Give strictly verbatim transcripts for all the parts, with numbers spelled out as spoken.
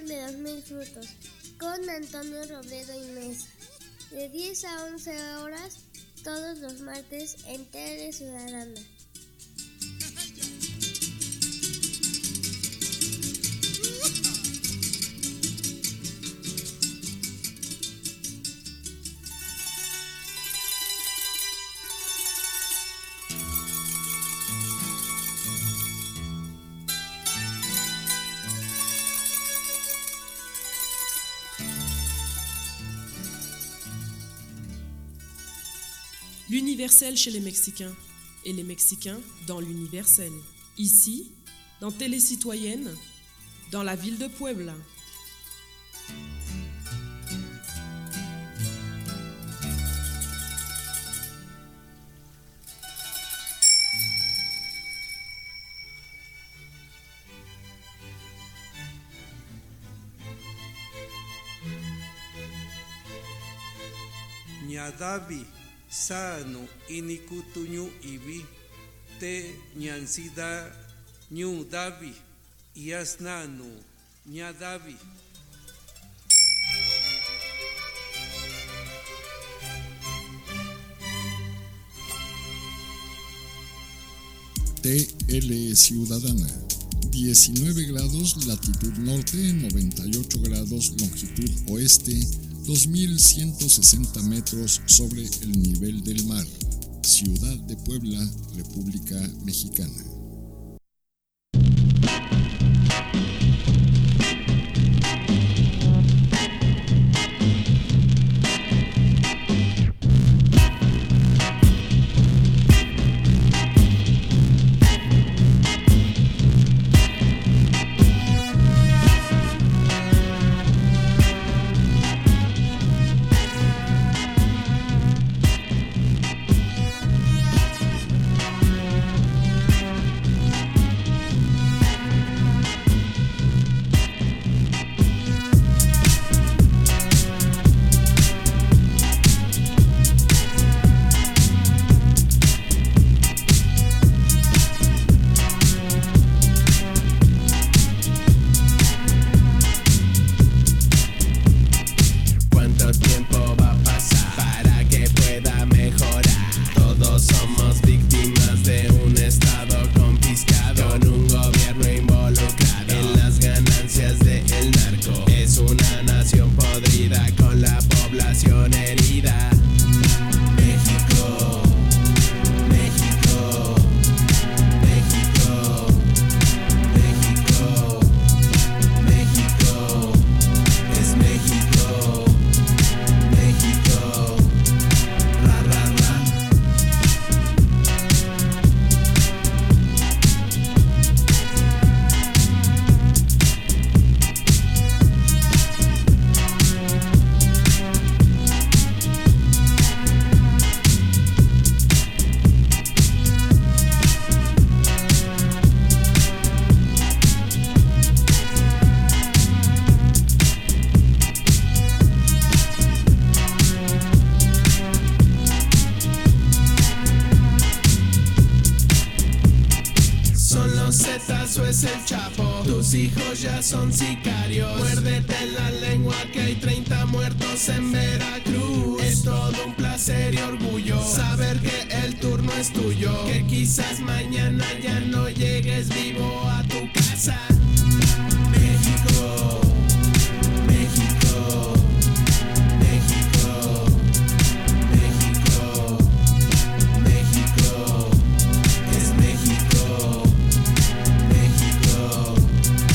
árbol de los mil frutos, con Antonio Robledo y Mesa, de diez a once horas, todos los martes en Tele Ciudadana. L'universel chez les Mexicains et les Mexicains dans l'universel. Ici, dans Télé Citoyenne, dans la ville de Puebla. Ñadavi sano inikutuñu ibi te ñansida ñu davi yasnanu ñadavi. T L Ciudadana, diecinueve grados latitud norte, noventa y ocho grados longitud oeste, dos mil ciento sesenta metros sobre el nivel del mar. Ciudad de Puebla, República Mexicana. Son sicarios, muérdete la lengua que hay treinta muertos en Veracruz. Es todo un placer y orgullo saber que el turno es tuyo, que quizás mañana ya no llegues vivo a tu casa. México, México, México, México, México, es México, México.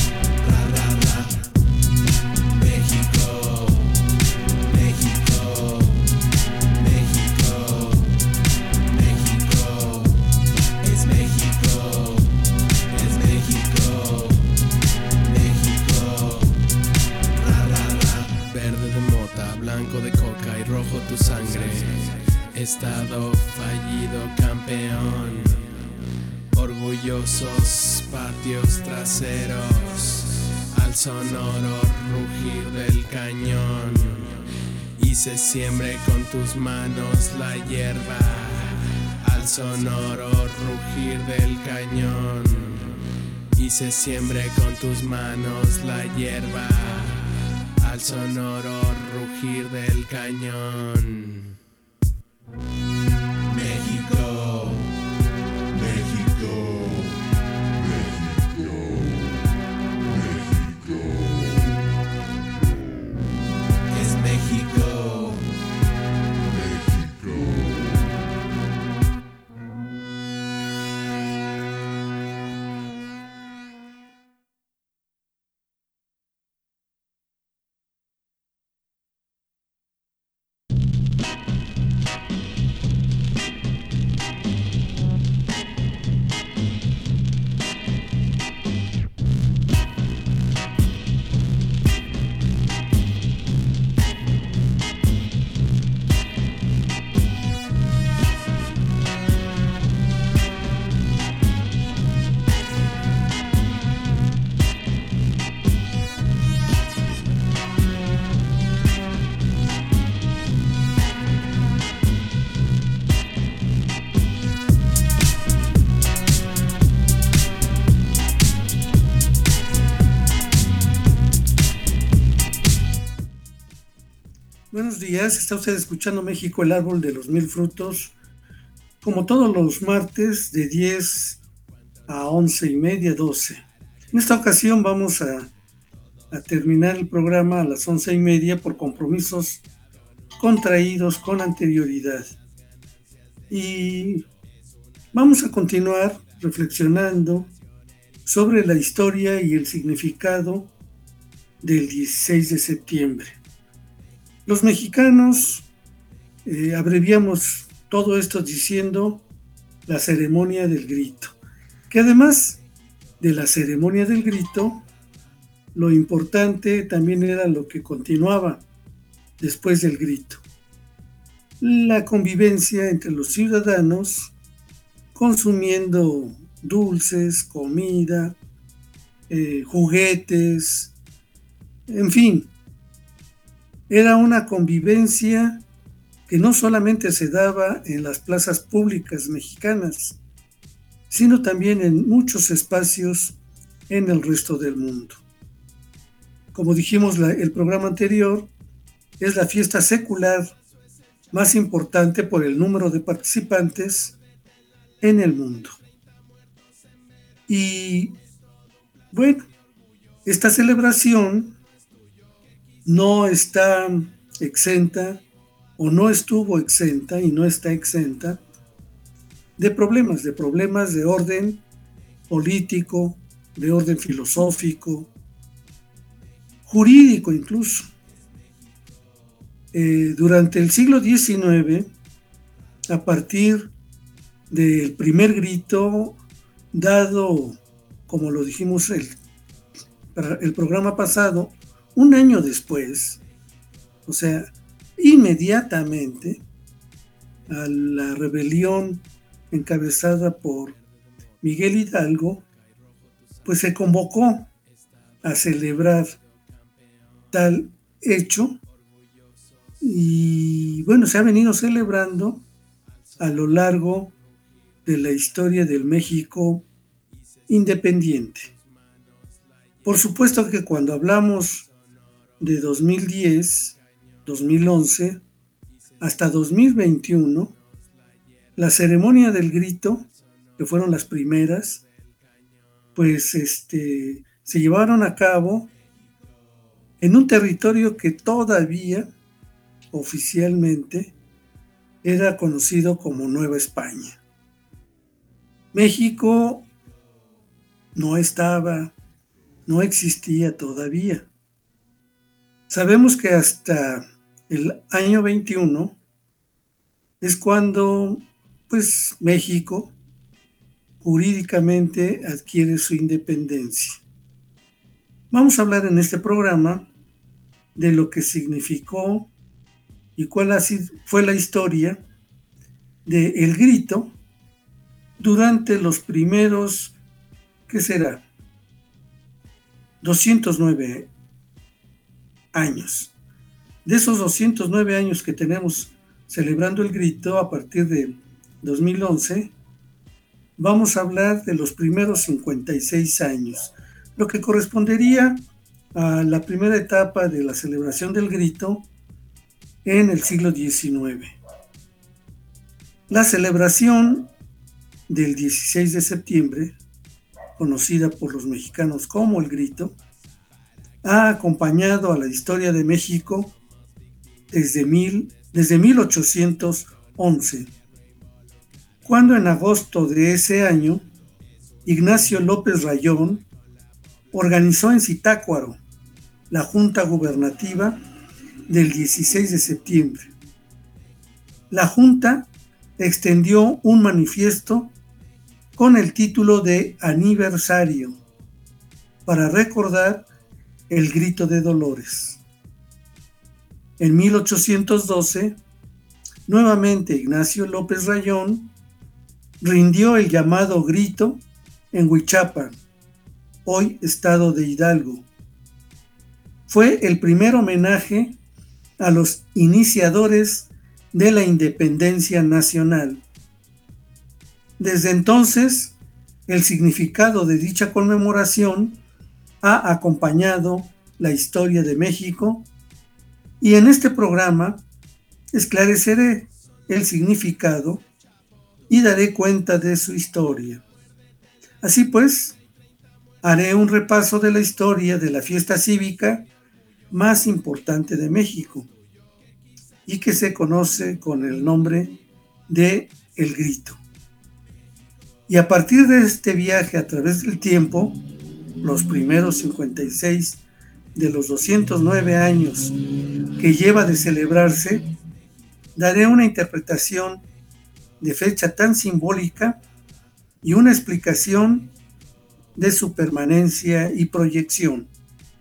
México, México, México, México, es México, es México, México, ra, ra, ra. Verde de mota, blanco de coca y rojo tu sangre. Estado fallido, campeón. Orgullosos patios traseros, al sonoro rugir del cañón, y se siembre con tus manos la hierba, al sonoro rugir del cañón, y se siembre con tus manos la hierba. al sonoro rugir del cañón. México, México, México, México. Es México, México. Buenos días, está usted escuchando México, el árbol de los mil frutos, como todos los martes de diez a once y media, doce. En esta ocasión vamos a, a terminar el programa a las once y media por compromisos contraídos con anterioridad. Y vamos a continuar reflexionando sobre la historia y el significado del dieciséis de septiembre. Los mexicanos eh, abreviamos todo esto diciendo la ceremonia del grito, que además de la ceremonia del grito, lo importante también era lo que continuaba después del grito. La convivencia entre los ciudadanos consumiendo dulces, comida, eh, juguetes, en fin. Era una convivencia que no solamente se daba en las plazas públicas mexicanas, sino también en muchos espacios en el resto del mundo. Como dijimos la, el programa anterior, es la fiesta secular más importante por el número de participantes en el mundo. Y bueno, esta celebración no está exenta o no estuvo exenta y no está exenta de problemas, de problemas de orden político, de orden filosófico, jurídico incluso. Eh, durante el siglo diecinueve, a partir del primer grito dado, como lo dijimos el, el programa pasado, un año después, o sea, inmediatamente a la rebelión encabezada por Miguel Hidalgo, pues se convocó a celebrar tal hecho y bueno, se ha venido celebrando a lo largo de la historia del México independiente. Por supuesto que cuando hablamos de dos mil diez, dos mil once hasta dos mil veintiuno, la ceremonia del grito, que fueron las primeras, pues este, se llevaron a cabo en un territorio que todavía oficialmente era conocido como Nueva España. México no estaba, no existía todavía. Sabemos que hasta el año veintiuno es cuando pues México jurídicamente adquiere su independencia. Vamos a hablar en este programa de lo que significó y cuál ha sido, fue la historia del grito durante los primeros, ¿qué será? doscientos nueve años. De esos doscientos nueve años que tenemos celebrando el grito a partir de dos mil once, vamos a hablar de los primeros cincuenta y seis años, lo que correspondería a la primera etapa de la celebración del grito en el siglo diecinueve. La celebración del dieciséis de septiembre, conocida por los mexicanos como el grito, ha acompañado a la historia de México desde, mil, desde mil ochocientos once, cuando en agosto de ese año Ignacio López Rayón organizó en Zitácuaro la Junta Gubernativa del dieciséis de septiembre. La Junta extendió un manifiesto con el título de Aniversario para recordar el grito de Dolores. En mil ochocientos doce, nuevamente Ignacio López Rayón rindió el llamado grito en Huichapan, hoy estado de Hidalgo. Fue el primer homenaje a los iniciadores de la independencia nacional. Desde entonces, el significado de dicha conmemoración ha acompañado la historia de México y en este programa esclareceré el significado y daré cuenta de su historia. Así pues, haré un repaso de la historia de la fiesta cívica más importante de México y que se conoce con el nombre de El Grito. Y a partir de este viaje a través del tiempo, los primeros cincuenta y seis de los doscientos nueve años que lleva de celebrarse, daré una interpretación de fecha tan simbólica y una explicación de su permanencia y proyección.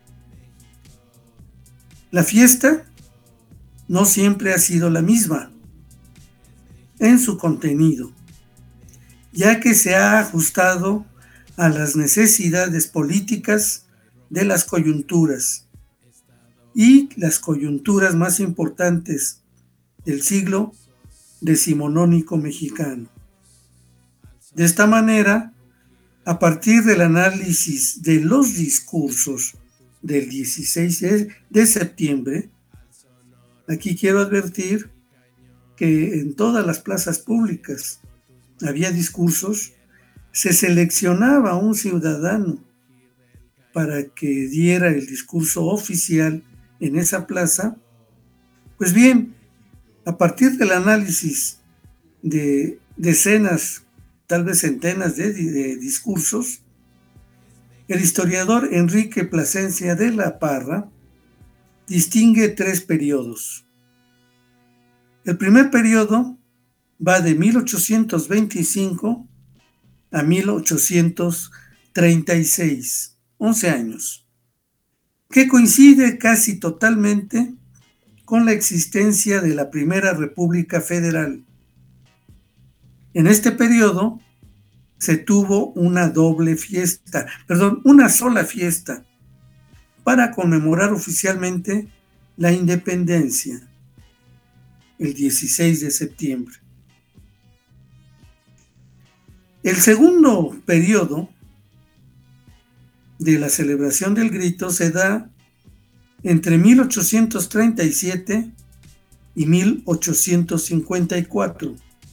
La fiesta no siempre ha sido la misma en su contenido, ya que se ha ajustado a las necesidades políticas de las coyunturas y las coyunturas más importantes del siglo decimonónico mexicano. De esta manera, a partir del análisis de los discursos del dieciséis de septiembre, aquí quiero advertir que en todas las plazas públicas había discursos, se seleccionaba a un ciudadano para que diera el discurso oficial en esa plaza. Pues bien, a partir del análisis de decenas, tal vez centenas de, de discursos, el historiador Enrique Plasencia de la Parra distingue tres periodos. El primer periodo va de mil ochocientos veinticinco a mil ochocientos treinta y seis, once años, que coincide casi totalmente con la existencia de la Primera República Federal. En este periodo se tuvo una doble fiesta, perdón, una sola fiesta para conmemorar oficialmente la independencia, el dieciséis de septiembre. El segundo periodo de la celebración del grito se da entre mil ochocientos treinta y siete y mil ochocientos cincuenta y cuatro.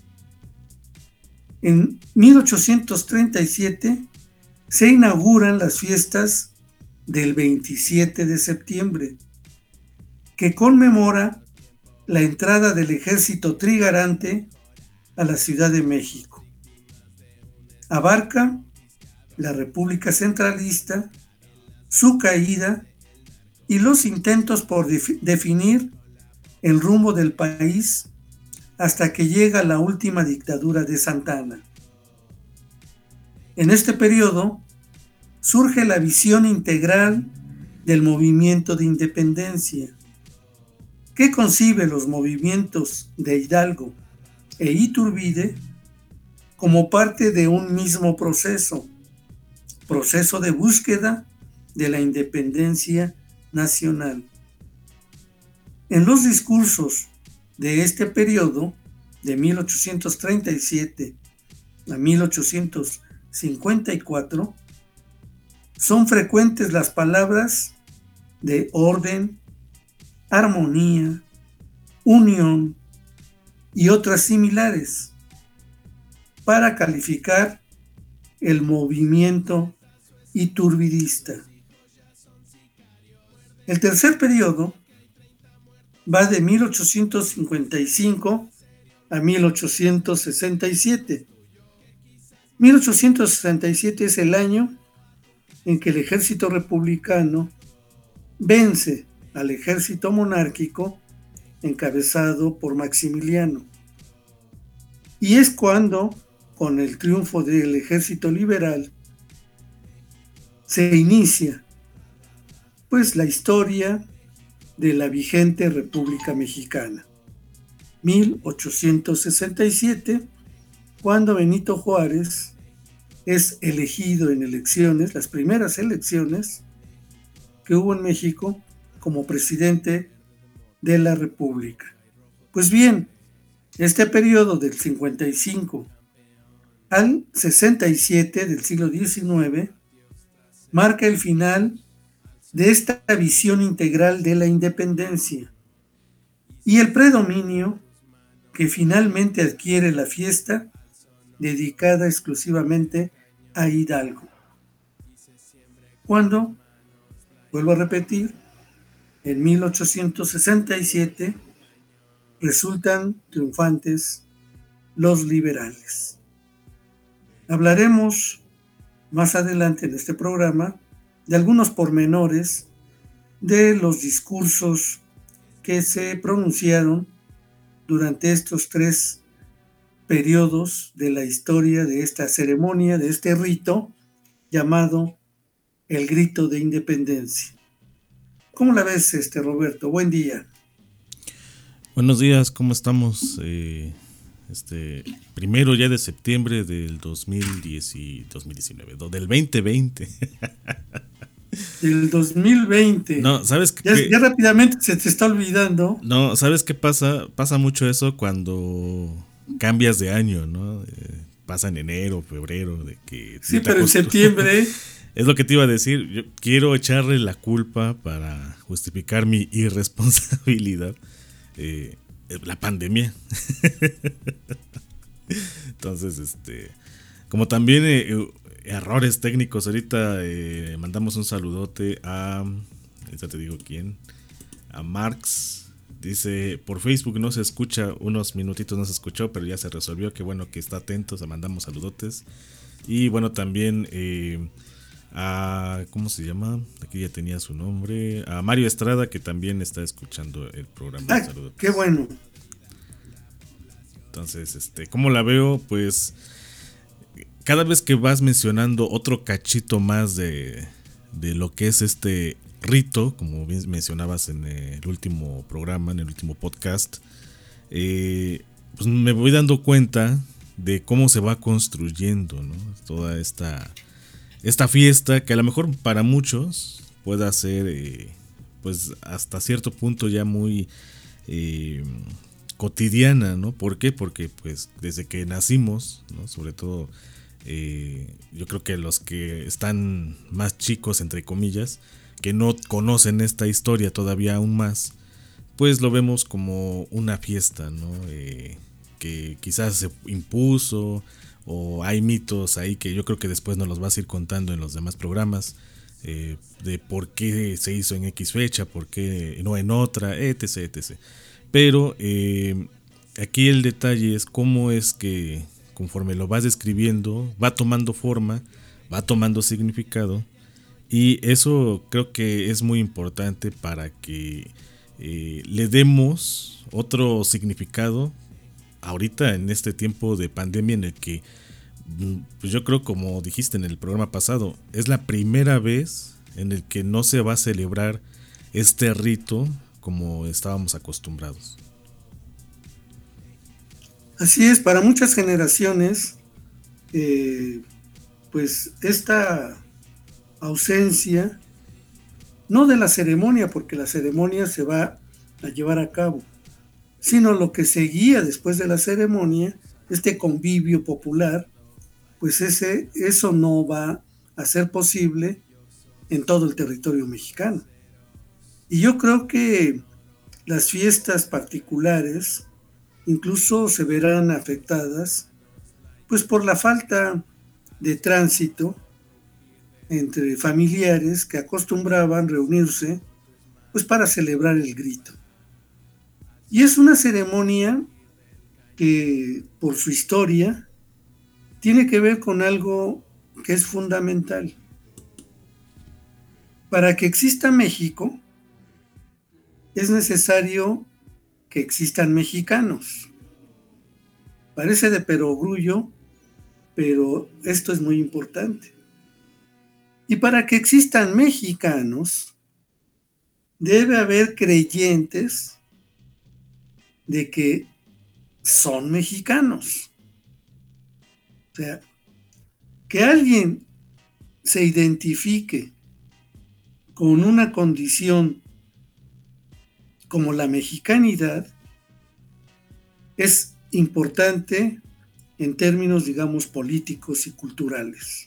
En mil ochocientos treinta y siete se inauguran las fiestas del veintisiete de septiembre, que conmemora la entrada del ejército trigarante a la Ciudad de México. Abarca la República Centralista, su caída y los intentos por def- definir el rumbo del país hasta que llega la última dictadura de Santa Anna. En este periodo surge la visión integral del movimiento de independencia, que concibe los movimientos de Hidalgo e Iturbide como parte de un mismo proceso, proceso de búsqueda de la independencia nacional. En los discursos de este periodo, de mil ochocientos treinta y siete a mil ochocientos cincuenta y cuatro, son frecuentes las palabras de orden, armonía, unión y otras similares para calificar el movimiento iturbidista. El tercer periodo va de mil ochocientos cincuenta y cinco a mil ochocientos sesenta y siete. mil ochocientos sesenta y siete es el año en que el ejército republicano vence al ejército monárquico encabezado por Maximiliano. Y es cuando, con el triunfo del ejército liberal, se inicia pues la historia de la vigente República Mexicana. mil ochocientos sesenta y siete, cuando Benito Juárez es elegido en elecciones, las primeras elecciones que hubo en México, como presidente de la República. Pues bien, este periodo del cincuenta y cinco al sesenta y siete del siglo diecinueve marca el final de esta visión integral de la independencia y el predominio que finalmente adquiere la fiesta dedicada exclusivamente a Hidalgo. Cuando, vuelvo a repetir, en mil ochocientos sesenta y siete resultan triunfantes los liberales. Hablaremos más adelante en este programa de algunos pormenores de los discursos que se pronunciaron durante estos tres periodos de la historia de esta ceremonia, de este rito llamado el Grito de Independencia. ¿Cómo la ves, este Roberto? Buen día. Buenos días, ¿cómo estamos? Eh, este primero ya de septiembre del dos mil diez y dos mil diecinueve, del veinte veinte. Del dos mil veinte. No, ¿sabes qué? Ya, ya rápidamente se te está olvidando. No, ¿sabes qué pasa? Pasa mucho eso cuando cambias de año, ¿no? Eh, pasa en enero, febrero, de que... Sí, pero en septiembre... Es lo que te iba a decir. Yo quiero echarle la culpa para justificar mi irresponsabilidad. Eh, la pandemia. Entonces, este... Como también... Eh, errores técnicos. Ahorita eh, mandamos un saludote a... Ahorita te digo quién. A Marx. Dice, por Facebook no se escucha, unos minutitos no se escuchó, pero ya se resolvió. Qué bueno que está atento, se mandamos saludotes. Y bueno, también eh, a... ¿Cómo se llama? Aquí ya tenía su nombre. A Mario Estrada, que también está escuchando el programa. Ay, saludotes. Qué bueno. Entonces, este, ¿cómo la veo? Pues... Cada vez que vas mencionando otro cachito más de, de lo que es este rito, como bien mencionabas en el último programa, en el último podcast, eh, pues me voy dando cuenta de cómo se va construyendo, ¿no? Toda esta, esta fiesta que a lo mejor para muchos pueda ser eh, pues hasta cierto punto ya muy eh, cotidiana, ¿no? ¿Por qué? Porque pues desde que nacimos, ¿no? Sobre todo... Eh, yo creo que los que están más chicos, entre comillas, que no conocen esta historia todavía aún más, pues lo vemos como una fiesta, ¿no? Eh, que quizás se impuso, o hay mitos ahí que yo creo que después nos los vas a ir contando en los demás programas, eh, de por qué se hizo en X fecha, por qué no en otra, etc, etcétera. Pero eh, aquí el detalle es cómo es que conforme lo vas describiendo, va tomando forma, va tomando significado, y eso creo que es muy importante para que eh, le demos otro significado ahorita en este tiempo de pandemia en el que, pues yo creo, como dijiste en el programa pasado, es la primera vez en el que no se va a celebrar este rito como estábamos acostumbrados. Así es, para muchas generaciones, eh, pues esta ausencia, no de la ceremonia, porque la ceremonia se va a llevar a cabo, sino lo que seguía después de la ceremonia, este convivio popular, pues ese, eso no va a ser posible en todo el territorio mexicano. Y yo creo que las fiestas particulares incluso se verán afectadas pues por la falta de tránsito entre familiares que acostumbraban reunirse pues para celebrar el grito. Y es una ceremonia que por su historia tiene que ver con algo que es fundamental. Para que exista México, es necesario que existan mexicanos. Parece de perogrullo, pero esto es muy importante. Y para que existan mexicanos, debe haber creyentes de que son mexicanos. O sea, que alguien se identifique con una condición como la mexicanidad es importante en términos, digamos, políticos y culturales.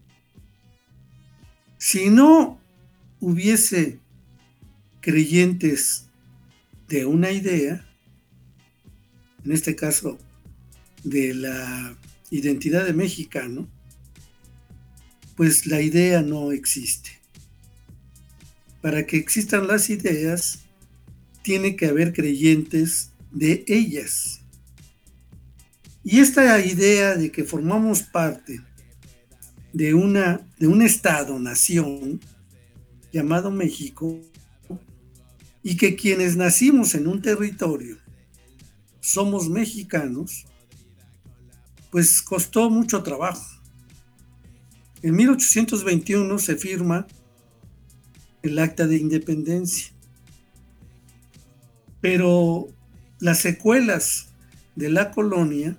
Si no hubiese creyentes de una idea, en este caso de la identidad de mexicano, pues la idea no existe. Para que existan las ideas, tiene que haber creyentes de ellas. Y esta idea de que formamos parte de, una, de un Estado-nación llamado México, y que quienes nacimos en un territorio somos mexicanos, pues costó mucho trabajo. En mil ochocientos veintiuno se firma el Acta de Independencia, pero las secuelas de la colonia,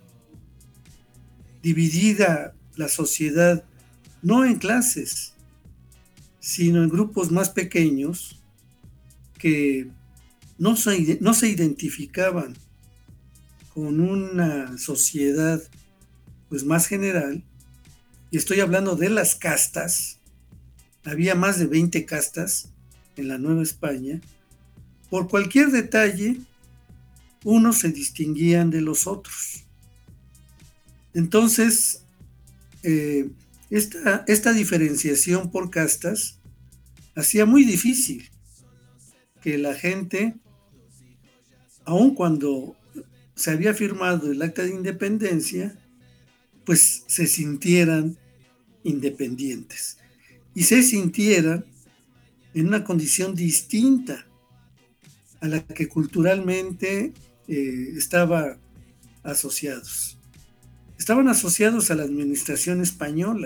dividida la sociedad no en clases, sino en grupos más pequeños que no se, no se identificaban con una sociedad pues más general, y estoy hablando de las castas. Había más de veinte castas en la Nueva España. Por cualquier detalle, unos se distinguían de los otros. Entonces, eh, esta, esta diferenciación por castas hacía muy difícil que la gente, aun cuando se había firmado el Acta de Independencia, pues se sintieran independientes y se sintieran en una condición distinta a la que culturalmente eh, estaban asociados. Estaban asociados a la administración española,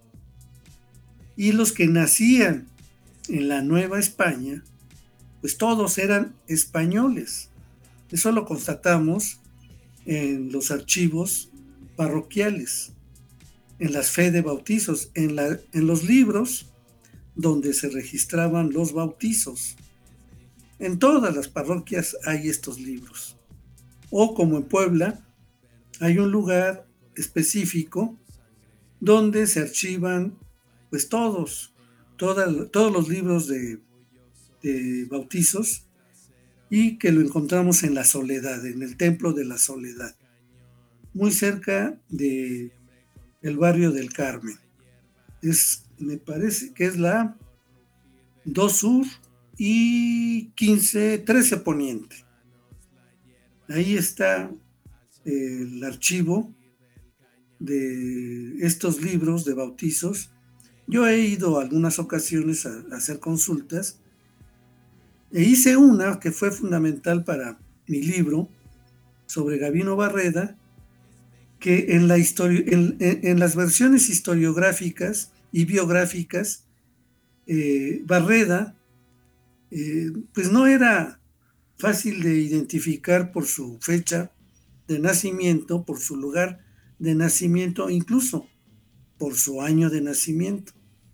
y los que nacían en la Nueva España, pues todos eran españoles. Eso lo constatamos en los archivos parroquiales, en las fe de bautizos, en, la, en los libros donde se registraban los bautizos. En todas las parroquias hay estos libros. O como en Puebla, hay un lugar específico donde se archivan pues todos, toda, todos los libros de, de bautizos, y que lo encontramos en la Soledad, en el Templo de la Soledad, muy cerca de el barrio del Carmen. Es, me parece que es la dos Sur y quince, trece Poniente. Ahí está el archivo de estos libros de bautizos. Yo he ido algunas ocasiones a, a hacer consultas, e hice una que fue fundamental para mi libro sobre Gabino Barreda, que en, la histori- en, en, en las versiones historiográficas y biográficas, eh, Barreda eh, pues no era fácil de identificar por su fecha de nacimiento, por su lugar de nacimiento, incluso por su año de nacimiento.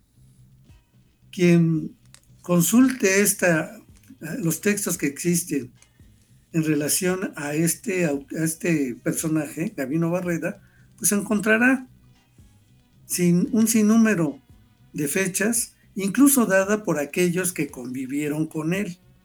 Quien consulte esta, los textos que existen en relación a este, a este personaje, Gabino Barreda, pues encontrará sin, un sinnúmero de fechas, incluso dada por aquellos que convivieron con él.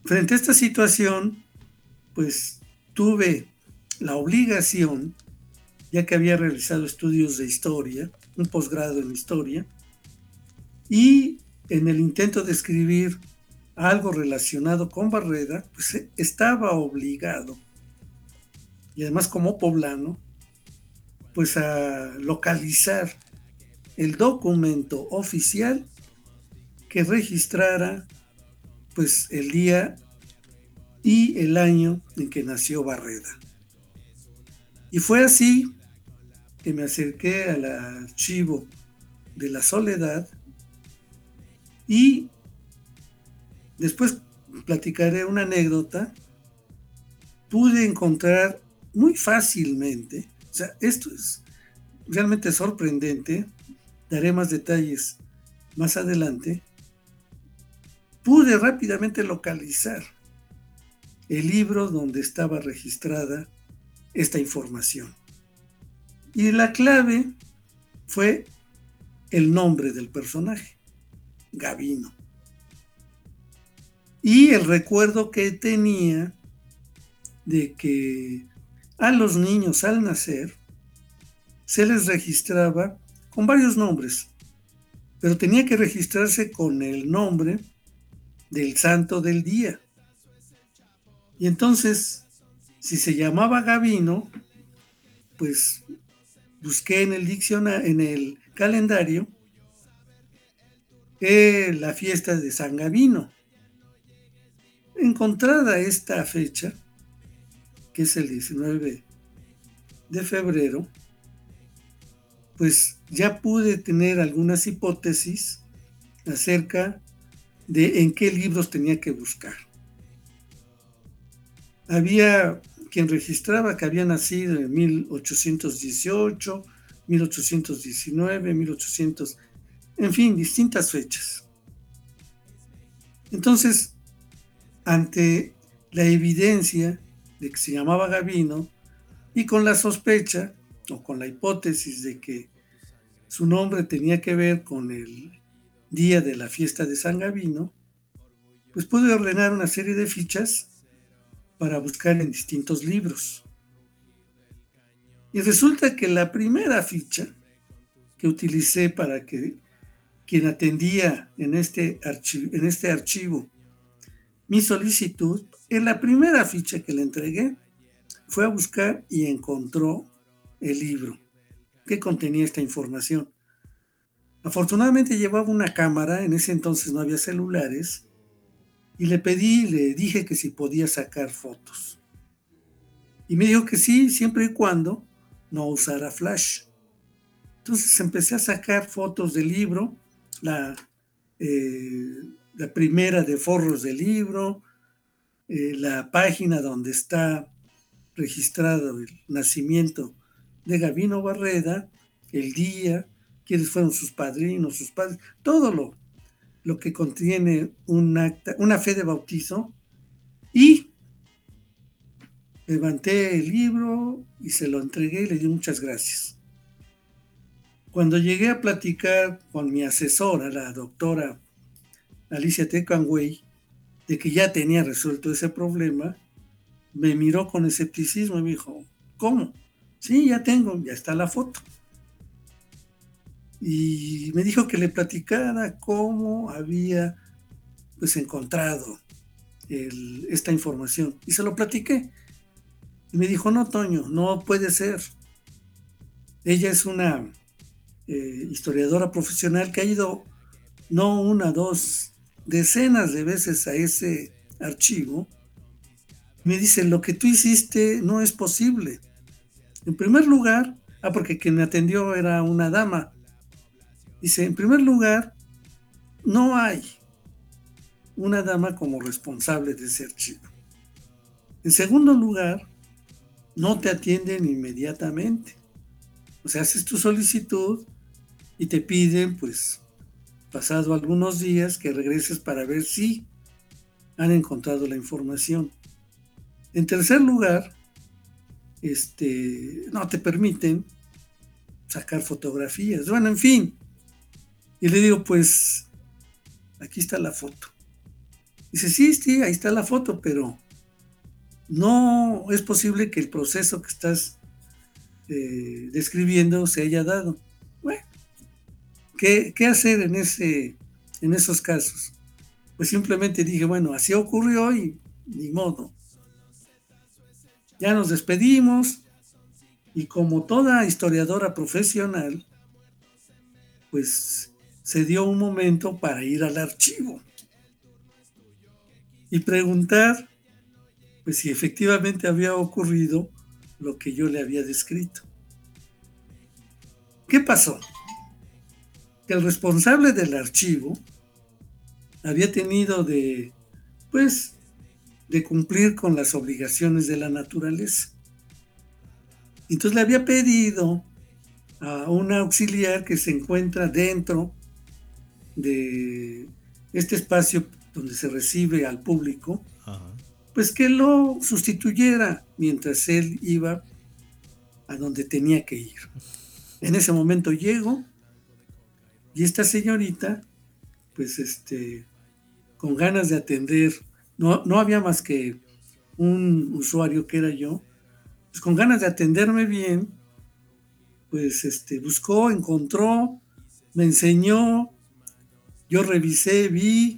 Frente a esta situación, pues tuve la obligación, ya que había realizado estudios de historia, un posgrado en historia, y en el intento de escribir algo relacionado con Barreda, pues estaba obligado, y además como poblano, pues a localizar el documento oficial que registrara pues el día y el año en que nació Barreda. Y fue así que me acerqué al archivo de la Soledad y después platicaré una anécdota. Pude encontrar muy fácilmente, o sea, esto es realmente sorprendente, daré más detalles más adelante. Pude rápidamente localizar el libro donde estaba registrada esta información. Y la clave fue el nombre del personaje, Gavino. Y el recuerdo que tenía de que a los niños al nacer se les registraba con varios nombres, pero tenía que registrarse con el nombre del santo del día. Y entonces, si se llamaba Gavino, pues busqué en el diccionario, en el calendario, eh, la fiesta de San Gavino. Encontrada esta fecha, que es el diecinueve de febrero, pues ya pude tener algunas hipótesis acerca de en qué libros tenía que buscar. Había quien registraba que había nacido en mil ochocientos dieciocho, mil ochocientos diecinueve, mil ochocientos, en fin, distintas fechas. Entonces, ante la evidencia de que se llamaba Gavino y con la sospecha o con la hipótesis de que su nombre tenía que ver con el día de la fiesta de San Gavino, pues pude ordenar una serie de fichas para buscar en distintos libros. Y resulta que la primera ficha que utilicé para que quien atendía en este archivo, en este archivo mi solicitud, en la primera ficha que le entregué, fue a buscar y encontró el libro que contenía esta información. Afortunadamente llevaba una cámara, en ese entonces no había celulares, y le pedí, le dije que si podía sacar fotos. Y me dijo que sí, siempre y cuando no usara flash. Entonces empecé a sacar fotos del libro, la, eh, la primera de forros del libro, eh, la página donde está registrado el nacimiento de Gavino Barreda, el día, quiénes fueron sus padrinos, sus padres, todo lo, lo que contiene un acta, una fe de bautizo, y levanté el libro y se lo entregué y le di muchas gracias. Cuando llegué a platicar con mi asesora, la doctora Alicia Tecanway, de que ya tenía resuelto ese problema, me miró con escepticismo y me dijo, ¿cómo? Sí, ya tengo, ya está la foto. Y me dijo que le platicara cómo había pues encontrado el, esta información. Y se lo platiqué. Y me dijo, no, Toño, no puede ser. Ella es una eh, historiadora profesional que ha ido no una, dos, decenas de veces a ese archivo. Me dice, lo que tú hiciste no es posible. En primer lugar, ah, porque quien me atendió era una dama. Dice, en primer lugar, no hay una dama como responsable de ese archivo. En segundo lugar, no te atienden inmediatamente. O sea, haces tu solicitud y te piden, pues, pasado algunos días, que regreses para ver si han encontrado la información. En tercer lugar, este, no te permiten sacar fotografías. Bueno, en fin. Y le digo, pues, aquí está la foto. Dice, sí, sí, ahí está la foto, pero no es posible que el proceso que estás eh, describiendo se haya dado. Bueno, ¿qué, qué hacer en, ese, en esos casos? Pues simplemente dije, bueno, así ocurrió y ni modo. Ya nos despedimos y como toda historiadora profesional, pues se dio un momento para ir al archivo y preguntar pues si efectivamente había ocurrido lo que yo le había descrito. ¿Qué pasó? Que el responsable del archivo había tenido de, pues, de cumplir con las obligaciones de la naturaleza. Entonces le había pedido a un auxiliar que se encuentra dentro de este espacio donde se recibe al público, Ajá. pues que lo sustituyera mientras él iba a donde tenía que ir. En ese momento llego y esta señorita, pues este, con ganas de atender, no, no había más que un usuario que era yo, pues con ganas de atenderme bien, pues este, buscó, encontró, me enseñó, yo revisé, vi,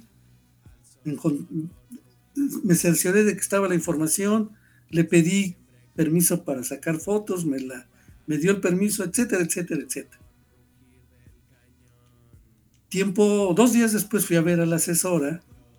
me cercioré de que estaba la información, le pedí permiso para sacar fotos, me, la, me dio el permiso, etcétera, etcétera, etcétera. Tiempo, dos días después fui a ver a la asesora,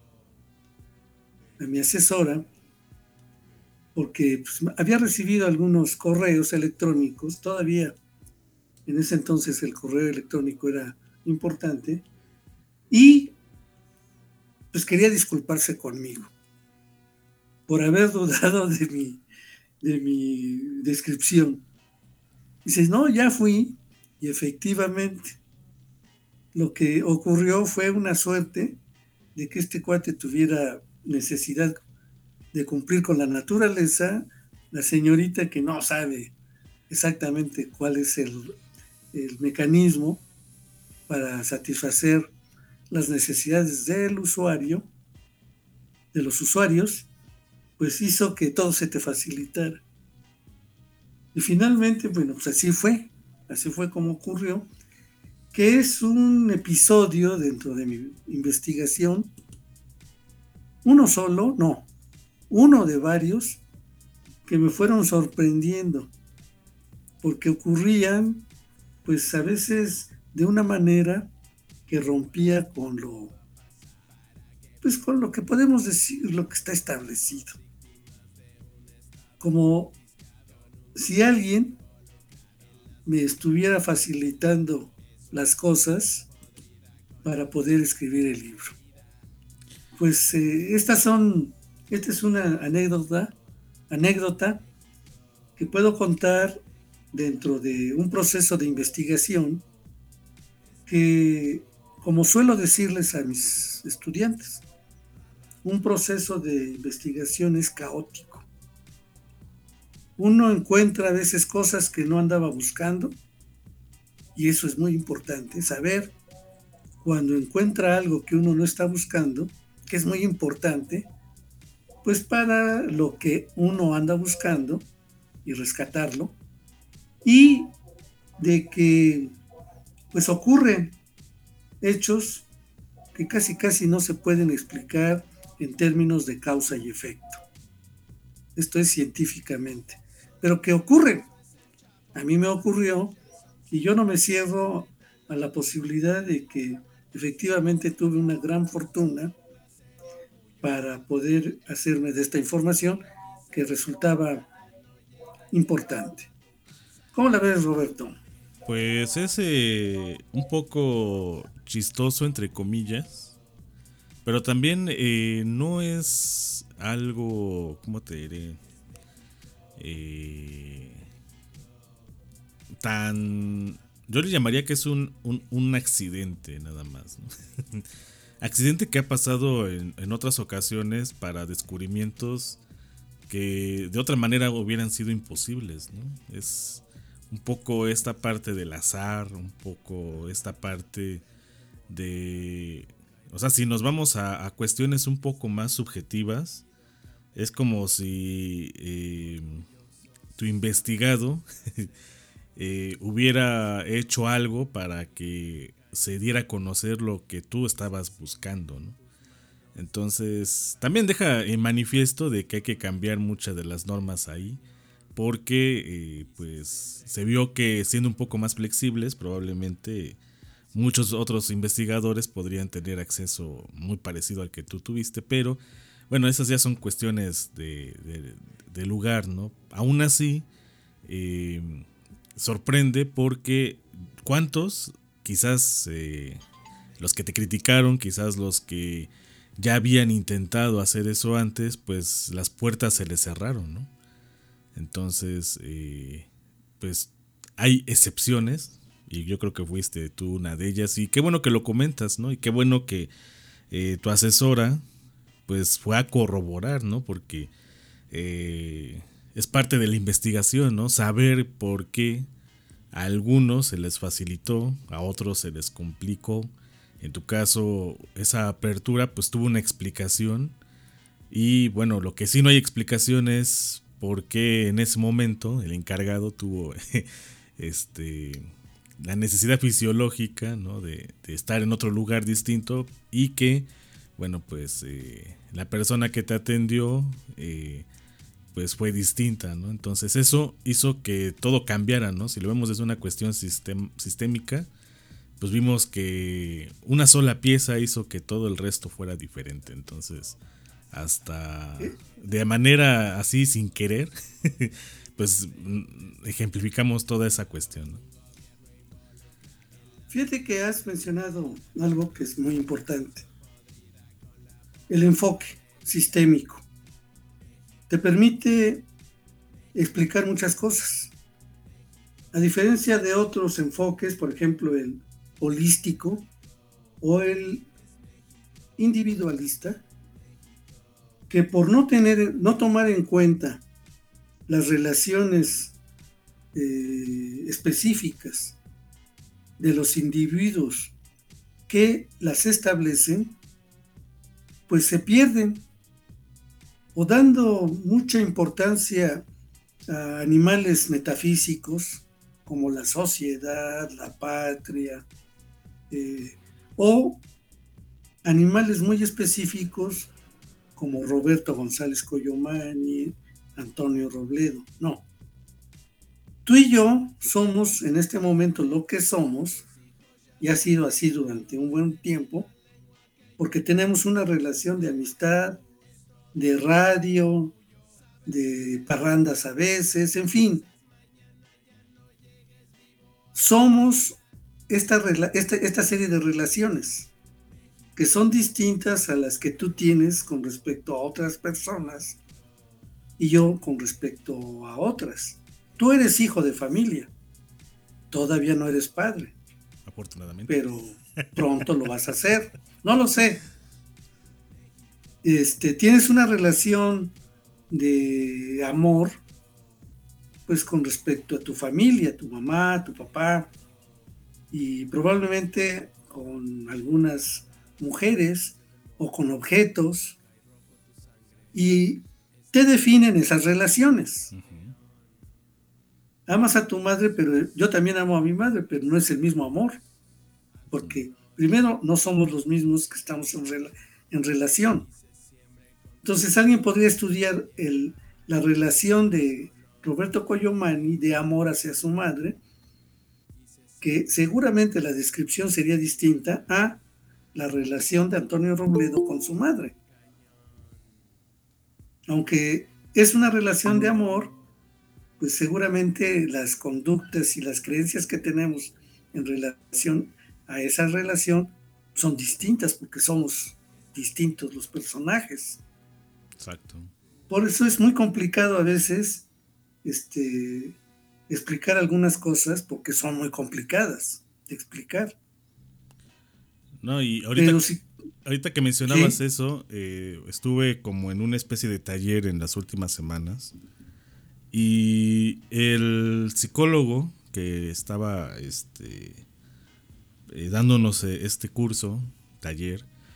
a mi asesora, porque pues, había recibido algunos correos electrónicos, todavía en ese entonces el correo electrónico era importante, y pues quería disculparse conmigo por haber dudado de mi, de mi descripción. Dice, no, ya fui, y efectivamente lo que ocurrió fue una suerte de que este cuate tuviera necesidad de cumplir con la naturaleza, la señorita que no sabe exactamente cuál es el, el mecanismo para satisfacer las necesidades del usuario, de los usuarios, pues hizo que todo se te facilitara. Y finalmente, bueno, pues así fue, así fue como ocurrió, que es un episodio dentro de mi investigación, uno solo, no, uno de varios que me fueron sorprendiendo, porque ocurrían, pues a veces de una manera que rompía con lo, pues con lo que podemos decir, lo que está establecido. Como si alguien me estuviera facilitando las cosas para poder escribir el libro. Pues eh, estas son, esta es una anécdota, anécdota que puedo contar dentro de un proceso de investigación que, como suelo decirles a mis estudiantes, un proceso de investigación es caótico. Uno encuentra a veces cosas que no andaba buscando, y eso es muy importante, saber cuando encuentra algo que uno no está buscando, que es muy importante, pues para lo que uno anda buscando y rescatarlo, y de que pues ocurren hechos que casi casi no se pueden explicar en términos de causa y efecto. Esto es científicamente, pero que ocurren. A mí me ocurrió y yo no me cierro a la posibilidad de que efectivamente tuve una gran fortuna para poder hacerme de esta información que resultaba importante. ¿Cómo la ves, Roberto? Pues es eh, un poco chistoso, entre comillas, pero también eh, no es algo, ¿cómo te diré? Eh, tan... Yo le llamaría que es un, un, un accidente nada más, ¿no? Accidente que ha pasado en, en otras ocasiones para descubrimientos que de otra manera hubieran sido imposibles, ¿no? Es un poco esta parte del azar, un poco esta parte de... o sea, si nos vamos a, a cuestiones un poco más subjetivas, es como si eh, tu investigado eh, hubiera hecho algo para que se diera a conocer lo que tú estabas buscando, ¿no? Entonces, también deja en manifiesto de que hay que cambiar muchas de las normas ahí, porque eh, pues se vio que siendo un poco más flexibles, probablemente muchos otros investigadores podrían tener acceso muy parecido al que tú tuviste, pero bueno, esas ya son cuestiones de, de, de lugar, ¿no? Aún así, eh, sorprende porque ¿cuántos? Quizás eh, los que te criticaron, quizás los que ya habían intentado hacer eso antes, pues las puertas se les cerraron, ¿no? Entonces, eh, pues hay excepciones y yo creo que fuiste tú una de ellas y qué bueno que lo comentas, ¿no? Y qué bueno que eh, tu asesora pues fue a corroborar, ¿no? Porque eh, es parte de la investigación, ¿no? Saber por qué a algunos se les facilitó, a otros se les complicó. En tu caso, esa apertura pues tuvo una explicación y bueno, lo que sí no hay explicación es por qué en ese momento el encargado tuvo este, la necesidad fisiológica, ¿no? de, de estar en otro lugar distinto y que, bueno, pues eh, la persona que te atendió eh, pues fue distinta, ¿no? Entonces eso hizo que todo cambiara, ¿no? Si lo vemos desde una cuestión sistem- sistémica, pues vimos que una sola pieza hizo que todo el resto fuera diferente. Entonces, hasta de manera así sin querer, pues ejemplificamos toda esa cuestión, ¿no? Fíjate que has mencionado algo que es muy importante. El enfoque sistémico te permite explicar muchas cosas. A diferencia de otros enfoques, por ejemplo, el holístico o el individualista, que por no tener, no tomar en cuenta las relaciones eh, específicas de los individuos que las establecen, pues se pierden, o dando mucha importancia a animales metafísicos como la sociedad, la patria, eh, o animales muy específicos como Roberto González Coyomani, Antonio Robledo. No. Tú y yo somos en este momento lo que somos, y ha sido así durante un buen tiempo, porque tenemos una relación de amistad, de radio, de parrandas a veces, en fin. Somos esta, esta, esta serie de relaciones que son distintas a las que tú tienes con respecto a otras personas y yo con respecto a otras. Tú eres hijo de familia, todavía no eres padre. Afortunadamente. Pero pronto lo vas a hacer, no lo sé. Este, tienes una relación de amor, pues con respecto a tu familia, tu mamá, tu papá, y probablemente con algunas mujeres o con objetos, y te definen esas relaciones. Uh-huh. Amas a tu madre, pero yo también amo a mi madre, pero no es el mismo amor, porque primero no somos los mismos que estamos en, rela- en relación. Entonces alguien podría estudiar el, la relación de Roberto Coyomani de amor hacia su madre, que seguramente la descripción sería distinta a la relación de Antonio Robledo con su madre. Aunque es una relación de amor, pues seguramente las conductas y las creencias que tenemos en relación a esa relación son distintas porque somos distintos los personajes. Exacto. Por eso es muy complicado a veces este, explicar algunas cosas porque son muy complicadas de explicar. No, y ahorita, si, ahorita que mencionabas ¿sí? eso, eh, estuve como en una especie de taller en las últimas semanas y el psicólogo que estaba este, eh, dándonos este curso, taller,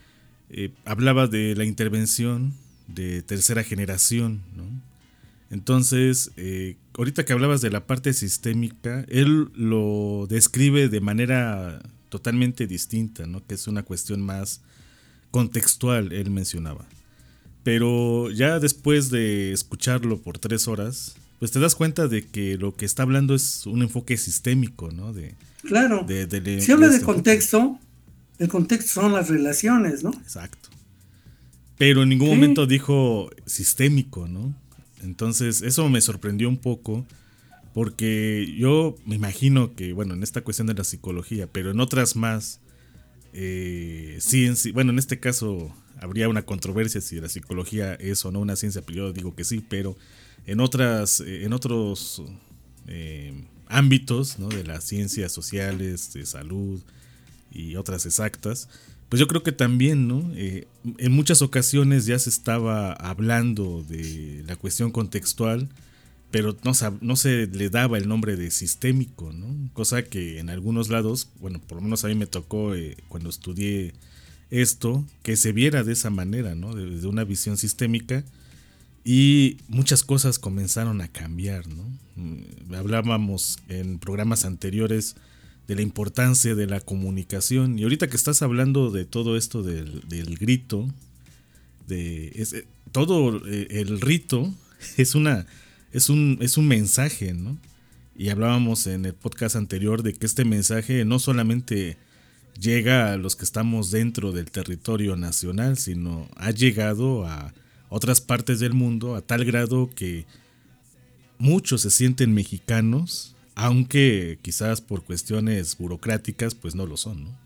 eh, hablaba de la intervención de tercera generación, ¿no? Entonces, eh, ahorita que hablabas de la parte sistémica, él lo describe de manera totalmente distinta, ¿no? Que es una cuestión más contextual, él mencionaba. Pero ya después de escucharlo por tres horas, pues te das cuenta de que lo que está hablando es un enfoque sistémico, ¿no? De, claro. De, de, de, si habla de, de este contexto, enfoque. El contexto son las relaciones, ¿no? Exacto. Pero en ningún sí. momento dijo sistémico, ¿no? Entonces, eso me sorprendió un poco, porque yo me imagino que, bueno, en esta cuestión de la psicología, pero en otras más, eh, ciencia, bueno, en este caso habría una controversia si la psicología es o no una ciencia, pero yo digo que sí, pero en otras, en otros eh, ámbitos, ¿no? De las ciencias sociales, de salud y otras exactas, pues yo creo que también, ¿no? Eh, en muchas ocasiones ya se estaba hablando de la cuestión contextual, pero no, no se le daba el nombre de sistémico, ¿no? Cosa que en algunos lados, bueno, por lo menos a mí me tocó eh, cuando estudié esto, que se viera de esa manera, ¿no? De, de una visión sistémica, y muchas cosas comenzaron a cambiar, ¿no? Hablábamos en programas anteriores de la importancia de la comunicación, y ahorita que estás hablando de todo esto del, del grito, de es, todo el rito es una es un es un mensaje, ¿no? Y hablábamos en el podcast anterior de que este mensaje no solamente llega a los que estamos dentro del territorio nacional, sino ha llegado a otras partes del mundo a tal grado que muchos se sienten mexicanos, aunque quizás por cuestiones burocráticas pues no lo son, ¿no?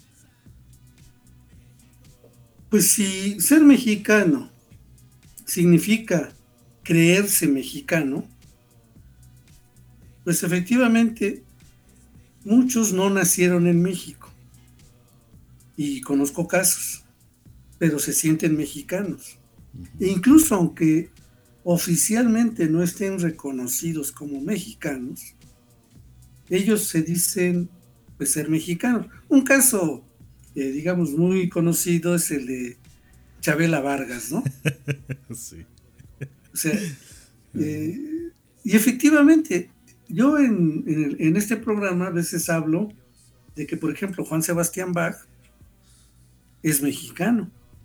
Pues si ser mexicano significa creerse mexicano, pues efectivamente muchos no nacieron en México, y conozco casos, pero se sienten mexicanos. Uh-huh. E incluso aunque oficialmente no estén reconocidos como mexicanos, ellos se dicen pues ser mexicanos. Un caso, eh, digamos, muy conocido es el de Chabela Vargas, ¿no? Sí. O sea, eh, y efectivamente, yo en, en, en este programa a veces hablo de que, por ejemplo, Juan Sebastián Bach es mexicano,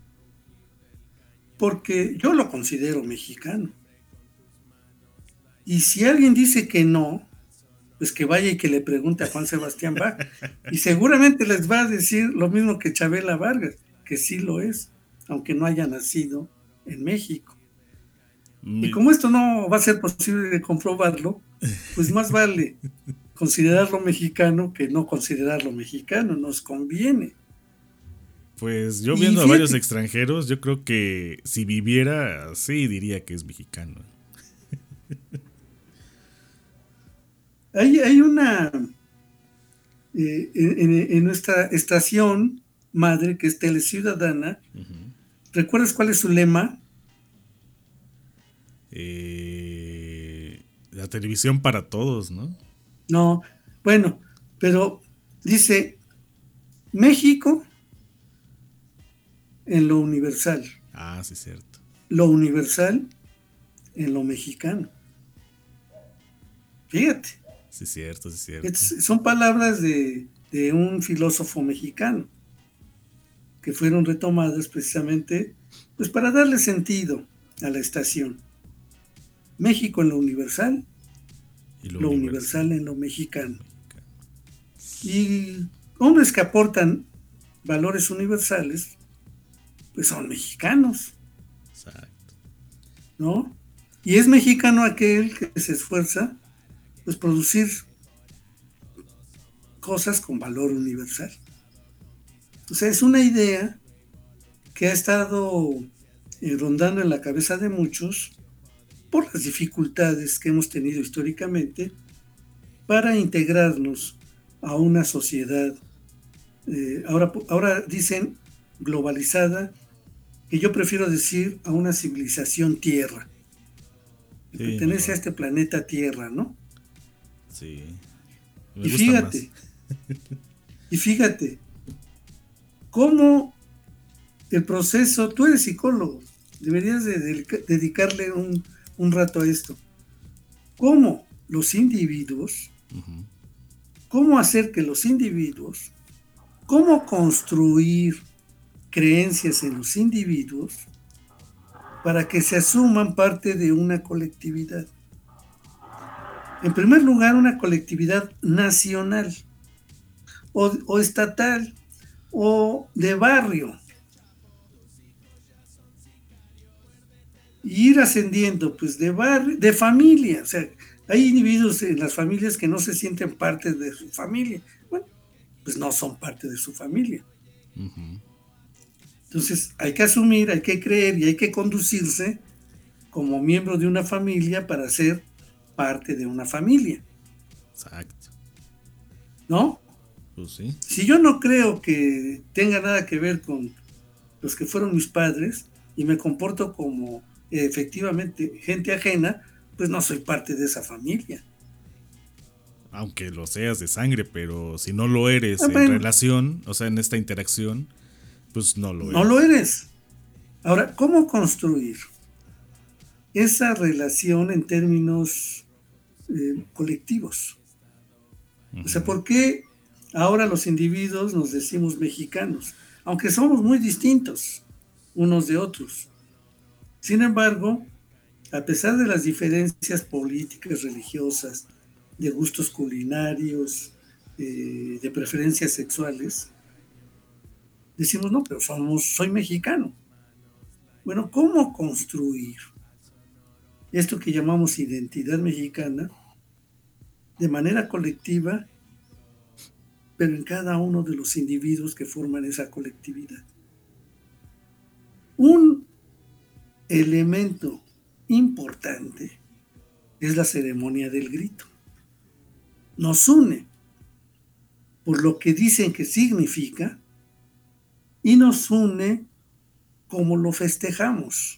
porque yo lo considero mexicano. Y si alguien dice que no, pues que vaya y que le pregunte a Juan Sebastián Bach, y seguramente les va a decir lo mismo que Chabela Vargas, que sí lo es, aunque no haya nacido en México. Mi... Y como esto no va a ser posible de comprobarlo, pues más vale considerarlo mexicano que no considerarlo mexicano, nos conviene. Pues yo viendo fíjate, a varios extranjeros, yo creo que si viviera así diría que es mexicano. Hay, hay una, eh, en, en nuestra estación madre, que es Teleciudadana, uh-huh. ¿Recuerdas cuál es su lema? Eh, la televisión para todos, ¿no? No, bueno, pero dice México en lo universal. Ah, sí, cierto. Lo universal en lo mexicano. Fíjate. Sí, cierto, sí, cierto. Es, son palabras de, de un filósofo mexicano que fueron retomadas precisamente pues para darle sentido a la estación. México en lo universal, y lo, lo universal. universal en lo mexicano. Y hombres que aportan valores universales, pues son mexicanos. Exacto. ¿No? Y es mexicano aquel que se esfuerza pues producir cosas con valor universal. O sea, es una idea que ha estado eh, rondando en la cabeza de muchos por las dificultades que hemos tenido históricamente para integrarnos a una sociedad, eh, ahora, ahora dicen globalizada, que yo prefiero decir a una civilización tierra, que sí, pertenece a este planeta Tierra, ¿no? Sí. Me y fíjate, y fíjate, cómo el proceso, tú eres psicólogo, deberías de dedicarle un, un rato a esto. ¿Cómo los individuos, uh-huh. cómo hacer que los individuos, cómo construir creencias en los individuos para que se asuman parte de una colectividad? En primer lugar, una colectividad nacional o, o estatal o de barrio. Y ir ascendiendo, pues, de barrio, de familia. O sea, hay individuos en las familias que no se sienten parte de su familia. Bueno, pues no son parte de su familia. Uh-huh. Entonces, hay que asumir, hay que creer y hay que conducirse como miembro de una familia para ser parte de una familia. Exacto. ¿No? Pues sí. Si yo no creo que tenga nada que ver con los que fueron mis padres y me comporto como efectivamente gente ajena, pues no soy parte de esa familia. Aunque lo seas de sangre, pero si no lo eres ah, en bueno, relación, o sea, en esta interacción, pues no lo eres. No lo eres. Ahora, ¿cómo construir esa relación en términos eh, colectivos? Uh-huh. O sea, ¿por qué ahora los individuos nos decimos mexicanos? Aunque somos muy distintos unos de otros. Sin embargo, a pesar de las diferencias políticas, religiosas, de gustos culinarios, eh, de preferencias sexuales, decimos, no, pero somos, soy mexicano. Bueno, ¿cómo construir esto que llamamos identidad mexicana de manera colectiva, pero en cada uno de los individuos que forman esa colectividad? Un elemento importante es la ceremonia del grito. Nos une por lo que dicen que significa y nos une como lo festejamos.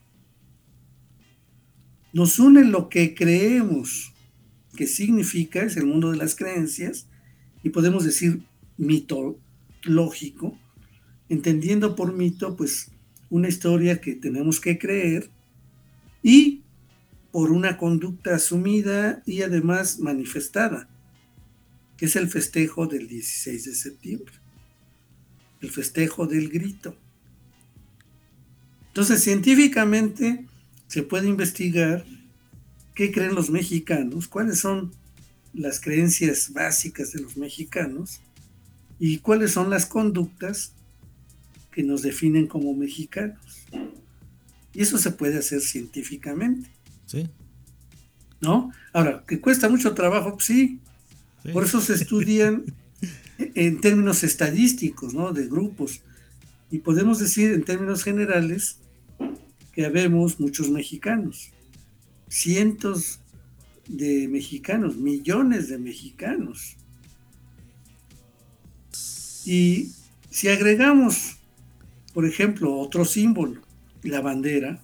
Nos une lo que creemos que significa, es el mundo de las creencias, y podemos decir mitológico, entendiendo por mito, pues, una historia que tenemos que creer y por una conducta asumida y además manifestada, que es el festejo del dieciséis de septiembre, el festejo del grito. Entonces, científicamente se puede investigar qué creen los mexicanos, cuáles son las creencias básicas de los mexicanos y cuáles son las conductas que nos definen como mexicanos. Y eso se puede hacer científicamente. Sí. ¿No? Ahora, que cuesta mucho trabajo, pues sí. sí. Por eso se estudian en términos estadísticos, ¿no? De grupos. Y podemos decir en términos generales que habemos muchos mexicanos. Cientos de mexicanos, millones de mexicanos. Y si agregamos, por ejemplo, otro símbolo, la bandera,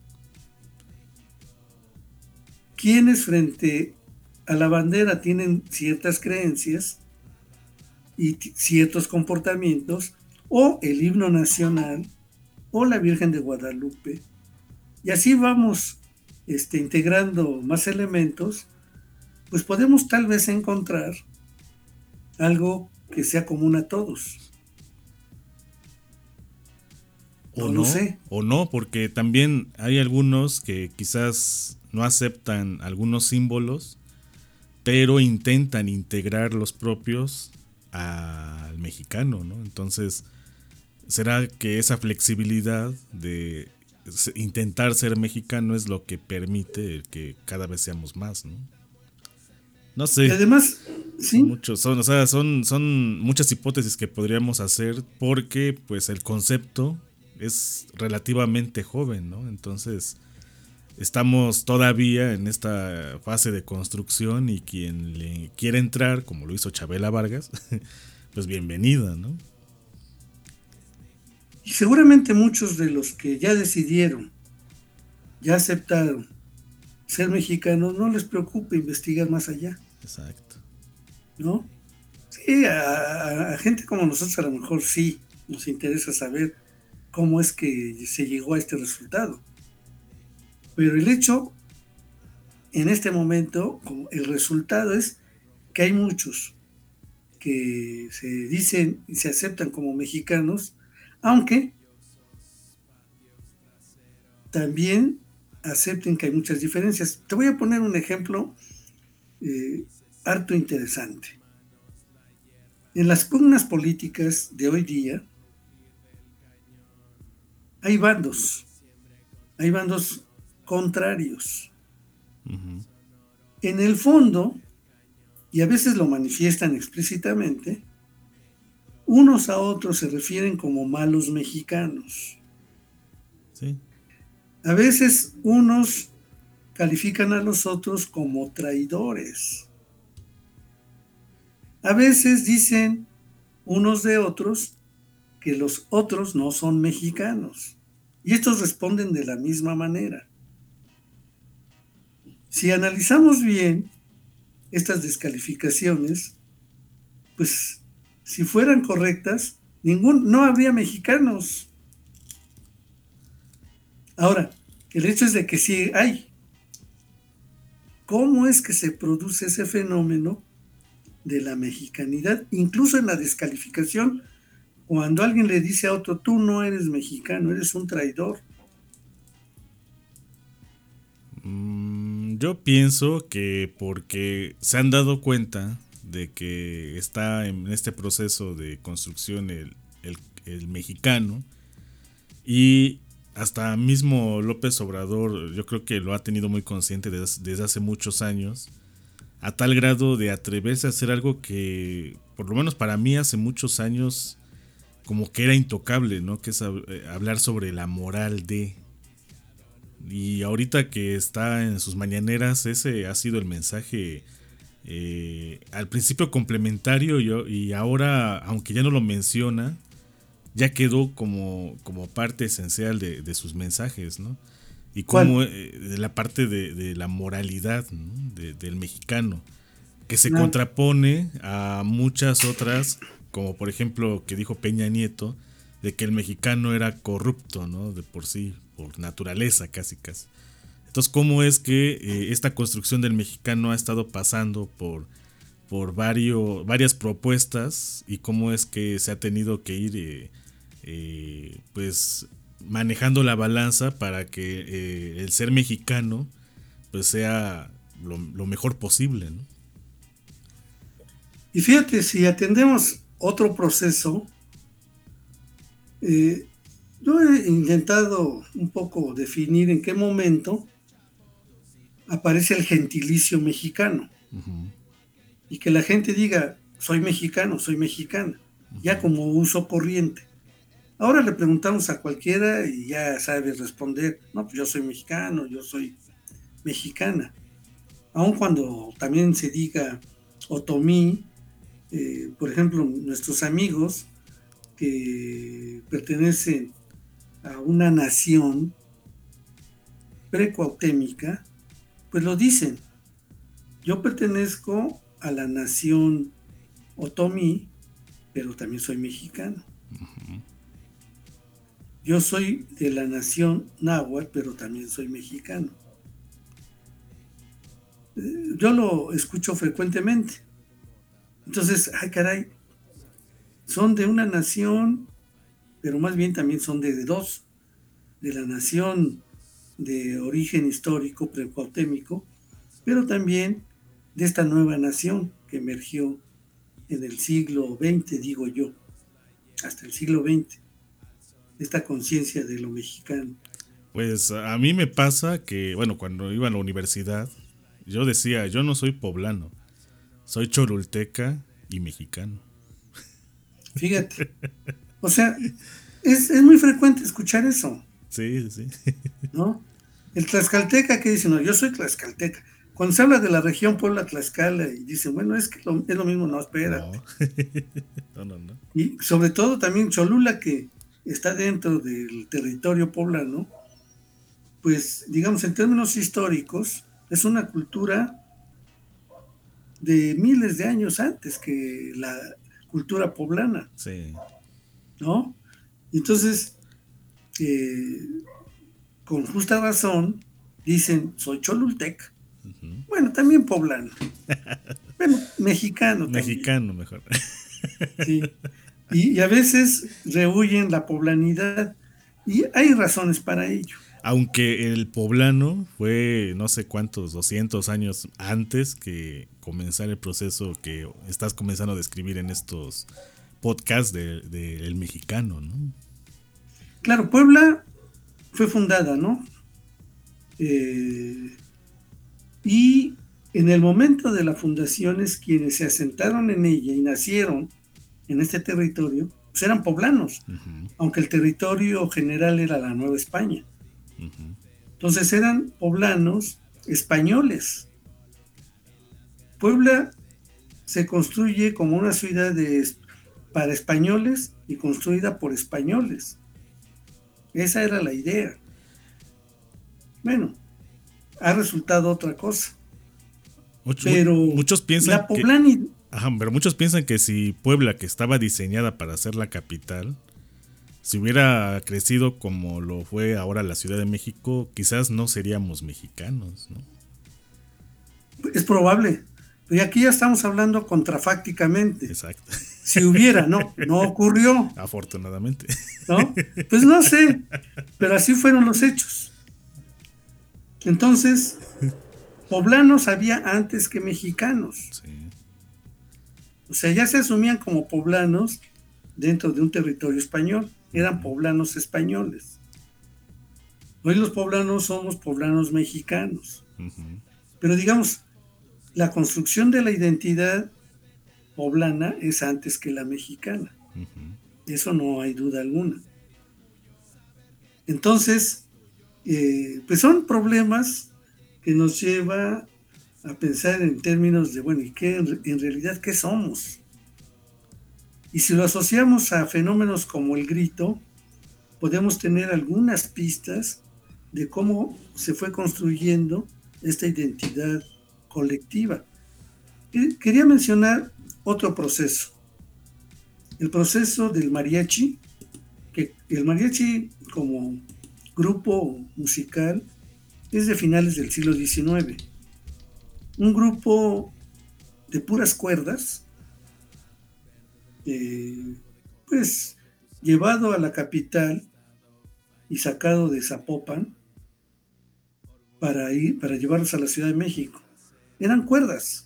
quienes frente a la bandera tienen ciertas creencias y t- ciertos comportamientos, o el himno nacional, o la Virgen de Guadalupe, y así vamos este, integrando más elementos, pues podemos tal vez encontrar algo que sea común a todos. O no, no, lo sé. o no, porque también hay algunos que quizás no aceptan algunos símbolos, pero intentan integrar los propios al mexicano, ¿no? Entonces, ¿será que esa flexibilidad de intentar ser mexicano es lo que permite que cada vez seamos más, ¿no? No sé. Y además, sí. Son muchos, son, o sea, son, son muchas hipótesis que podríamos hacer porque, pues, el concepto es relativamente joven, ¿no? Entonces, estamos todavía en esta fase de construcción y quien le quiera entrar, como lo hizo Chabela Vargas, pues bienvenida, ¿no? Y seguramente muchos de los que ya decidieron, ya aceptaron ser mexicanos, no les preocupa investigar más allá. Exacto. ¿No? Sí, a, a, a gente como nosotros a lo mejor sí nos interesa saber cómo es que se llegó a este resultado. Pero el hecho, en este momento, el resultado es que hay muchos que se dicen y se aceptan como mexicanos, aunque también acepten que hay muchas diferencias. Te voy a poner un ejemplo eh, harto interesante. En las pugnas políticas de hoy día hay bandos, hay bandos contrarios. Uh-huh. En el fondo, y a veces lo manifiestan explícitamente, unos a otros se refieren como malos mexicanos. Sí. A veces unos califican a los otros como traidores. A veces dicen unos de otros que los otros no son mexicanos. Y estos responden de la misma manera. Si analizamos bien estas descalificaciones, pues si fueran correctas, ningún, no habría mexicanos. Ahora, el hecho es de que sí hay. ¿Cómo es que se produce ese fenómeno de la mexicanidad? Incluso en la descalificación, cuando alguien le dice a otro, tú no eres mexicano, eres un traidor. Mm, yo pienso que porque se han dado cuenta de que está en este proceso de construcción el, el, el mexicano, y hasta mismo López Obrador yo creo que lo ha tenido muy consciente desde, desde hace muchos años, a tal grado de atreverse a hacer algo que, por lo menos para mí, hace muchos años como que era intocable, ¿no? Que es hablar sobre la moral de... Y ahorita que está en sus mañaneras, ese ha sido el mensaje, eh, al principio complementario, y, y ahora, aunque ya no lo menciona, ya quedó como, como parte esencial de, de sus mensajes, ¿no? Y como eh, de la parte de, de la moralidad, ¿no? de, del mexicano, que se no. contrapone a muchas otras, como por ejemplo que dijo Peña Nieto, de que el mexicano era corrupto, ¿no? De por sí, por naturaleza casi casi. Entonces, ¿cómo es que eh, esta construcción del mexicano ha estado pasando por, por varios, varias propuestas, y cómo es que se ha tenido que ir eh, eh, pues manejando la balanza para que eh, el ser mexicano pues sea lo, lo mejor posible, ¿no? Y fíjate, si atendemos otro proceso, eh, yo he intentado un poco definir en qué momento aparece el gentilicio mexicano. Uh-huh. Y que la gente diga, soy mexicano, soy mexicana, uh-huh. ya como uso corriente. Ahora le preguntamos a cualquiera y ya sabe responder, no, pues yo soy mexicano, yo soy mexicana. Aun cuando también se diga otomí, eh, por ejemplo, nuestros amigos que pertenecen a una nación precuautémica, pues lo dicen. Yo pertenezco a la nación otomí, pero también soy mexicano. Uh-huh. Yo soy de la nación náhuatl, pero también soy mexicano. Yo lo escucho frecuentemente. Entonces, ay caray, son de una nación, pero más bien también son de, de dos, de la nación de origen histórico precuautémico, pero también de esta nueva nación que emergió en el siglo veinte, digo yo, hasta el siglo veinte, esta conciencia de lo mexicano. Pues a mí me pasa que, bueno, cuando iba a la universidad, yo decía, yo no soy poblano, soy cholulteca y mexicano. Fíjate, o sea, es, es muy frecuente escuchar eso. Sí, sí. ¿No? El tlaxcalteca que dice, no, yo soy tlaxcalteca. Cuando se habla de la región Puebla-Tlaxcala y dicen, bueno, es que lo, es lo mismo, no, espérate. No. no, no, no. Y sobre todo también Cholula, que está dentro del territorio poblano, pues, digamos, en términos históricos, es una cultura de miles de años antes que la cultura poblana. Sí. ¿No? Entonces, eh, con justa razón, dicen, soy cholultec. Uh-huh. Bueno, también poblano. Bueno, mexicano. Mexicano también. Mejor. Sí. Y, y a veces rehuyen la poblanidad. Y hay razones para ello. Aunque el poblano fue no sé cuántos, doscientos años antes que comenzar el proceso que estás comenzando a describir en estos podcasts del de, de mexicano, ¿no? Claro, Puebla fue fundada, ¿no? Eh, y en el momento de la fundación es quienes se asentaron en ella y nacieron en este territorio, pues eran poblanos, uh-huh. aunque el territorio general era la Nueva España. Uh-huh. Entonces eran poblanos españoles. Puebla se construye como una ciudad de, para españoles y construida por españoles. Esa era la idea. Bueno, ha resultado otra cosa. Muchos, pero muchos piensan la poblanidad... que, ajá, pero muchos piensan que si Puebla, que estaba diseñada para ser la capital, si hubiera crecido como lo fue ahora la Ciudad de México, quizás no seríamos mexicanos, ¿no? Es probable. Y aquí ya estamos hablando contrafácticamente. Exacto. Si hubiera, no, no ocurrió. Afortunadamente. ¿No? Pues no sé, pero así fueron los hechos. Entonces, poblanos había antes que mexicanos. Sí. O sea, ya se asumían como poblanos dentro de un territorio español. Eran poblanos españoles. Hoy los poblanos somos poblanos mexicanos. Uh-huh. Pero digamos, la construcción de la identidad poblana es antes que la mexicana. Uh-huh. Eso no hay duda alguna. Entonces, eh, pues son problemas que nos lleva a pensar en términos de, bueno, ¿y qué en realidad qué somos? Y si lo asociamos a fenómenos como el grito, podemos tener algunas pistas de cómo se fue construyendo esta identidad colectiva. Quería mencionar otro proceso, el proceso del mariachi, que el mariachi como grupo musical es de finales del siglo diecinueve, un grupo de puras cuerdas, eh, pues llevado a la capital y sacado de Zapopan para ir, para llevarlos a la Ciudad de México. Eran cuerdas.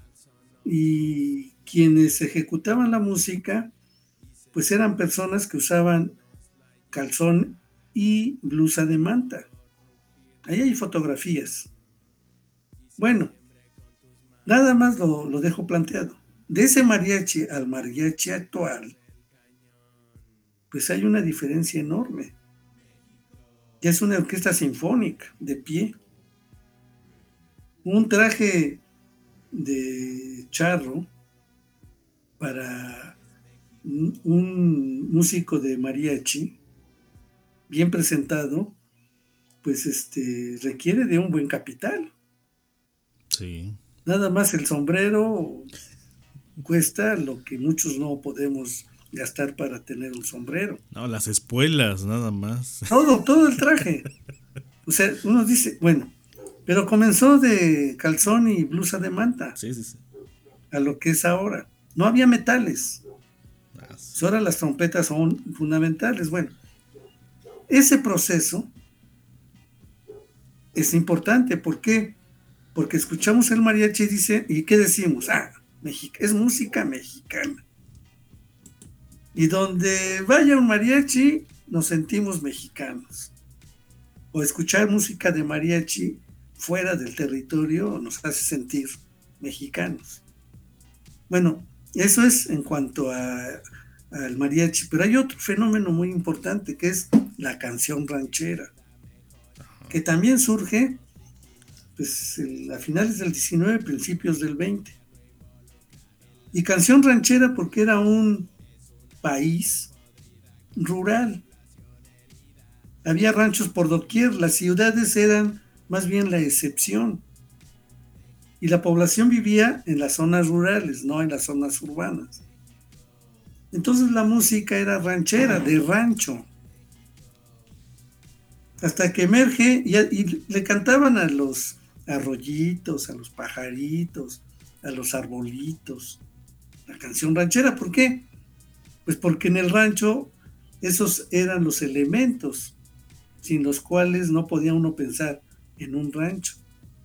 Y quienes ejecutaban la música, pues eran personas que usaban calzón y blusa de manta. Ahí hay fotografías. Bueno, nada más lo, lo dejo planteado. De ese mariachi al mariachi actual, pues hay una diferencia enorme. Ya es una orquesta sinfónica, de pie. Un traje de charro para un músico de mariachi bien presentado, pues este requiere de un buen capital. Sí. Nada más el sombrero cuesta lo que muchos no podemos gastar para tener un sombrero. No, las espuelas, nada más. Todo, todo el traje. O sea, uno dice, bueno, pero comenzó de calzón y blusa de manta. Sí, sí, sí. A lo que es ahora. No había metales. Pues ahora las trompetas son fundamentales. Bueno, ese proceso es importante. ¿Por qué? Porque escuchamos el mariachi y dice, ¿y qué decimos? Ah, México, es música mexicana. Y donde vaya un mariachi, nos sentimos mexicanos. O escuchar música de mariachi fuera del territorio nos hace sentir mexicanos. Bueno, eso es en cuanto a, al mariachi, pero hay otro fenómeno muy importante que es la canción ranchera, que también surge pues, a finales del diecinueve, principios del veinte. Y canción ranchera porque era un país rural. Había ranchos por doquier, las ciudades eran más bien la excepción. Y la población vivía en las zonas rurales, no en las zonas urbanas. Entonces la música era ranchera, de rancho. hasta que emerge y, y le cantaban a los arroyitos, a los pajaritos, a los arbolitos, la canción ranchera. ¿Por qué? Pues porque en el rancho esos eran los elementos sin los cuales no podía uno pensar en un rancho.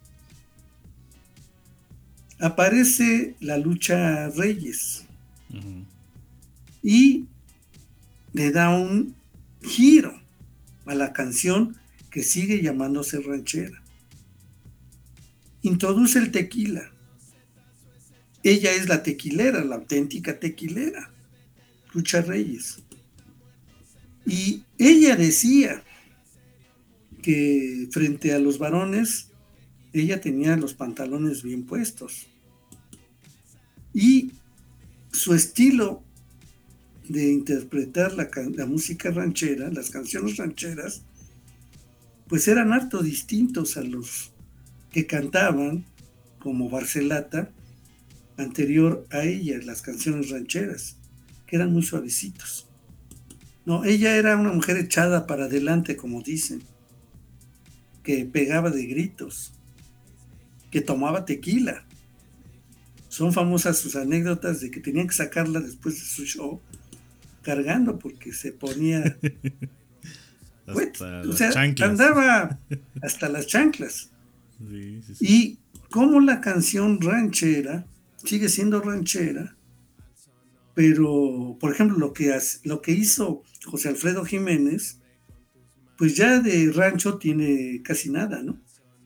Aparece la lucha Reyes uh-huh. y le da un giro a la canción que sigue llamándose ranchera. Introduce el tequila. Ella es la tequilera, la auténtica tequilera, Lucha Reyes. Y ella decía que frente a los varones, ella tenía los pantalones bien puestos. Y su estilo de interpretar la, la música ranchera, las canciones rancheras, pues eran harto distintos a los que cantaban, como Barcelata, anterior a ella, las canciones rancheras, que eran muy suavecitos. No, ella era una mujer echada para adelante, como dicen, que pegaba de gritos, que tomaba tequila. Son famosas sus anécdotas de que tenían que sacarla después de su show cargando porque se ponía pues, o sea, andaba hasta las chanclas. Sí, sí, sí. Y como la canción ranchera sigue siendo ranchera, pero por ejemplo lo que, lo que hizo José Alfredo Jiménez, pues ya de rancho tiene casi nada, ¿no?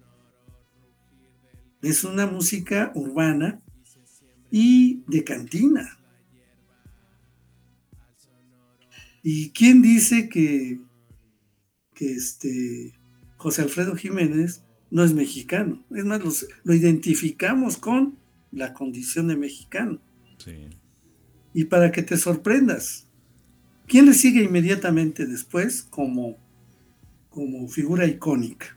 Es una música urbana y de cantina. ¿Y quién dice que, que este José Alfredo Jiménez no es mexicano? Es más, los, lo identificamos con la condición de mexicano. Sí. Y para que te sorprendas, ¿quién le sigue inmediatamente después como, como figura icónica?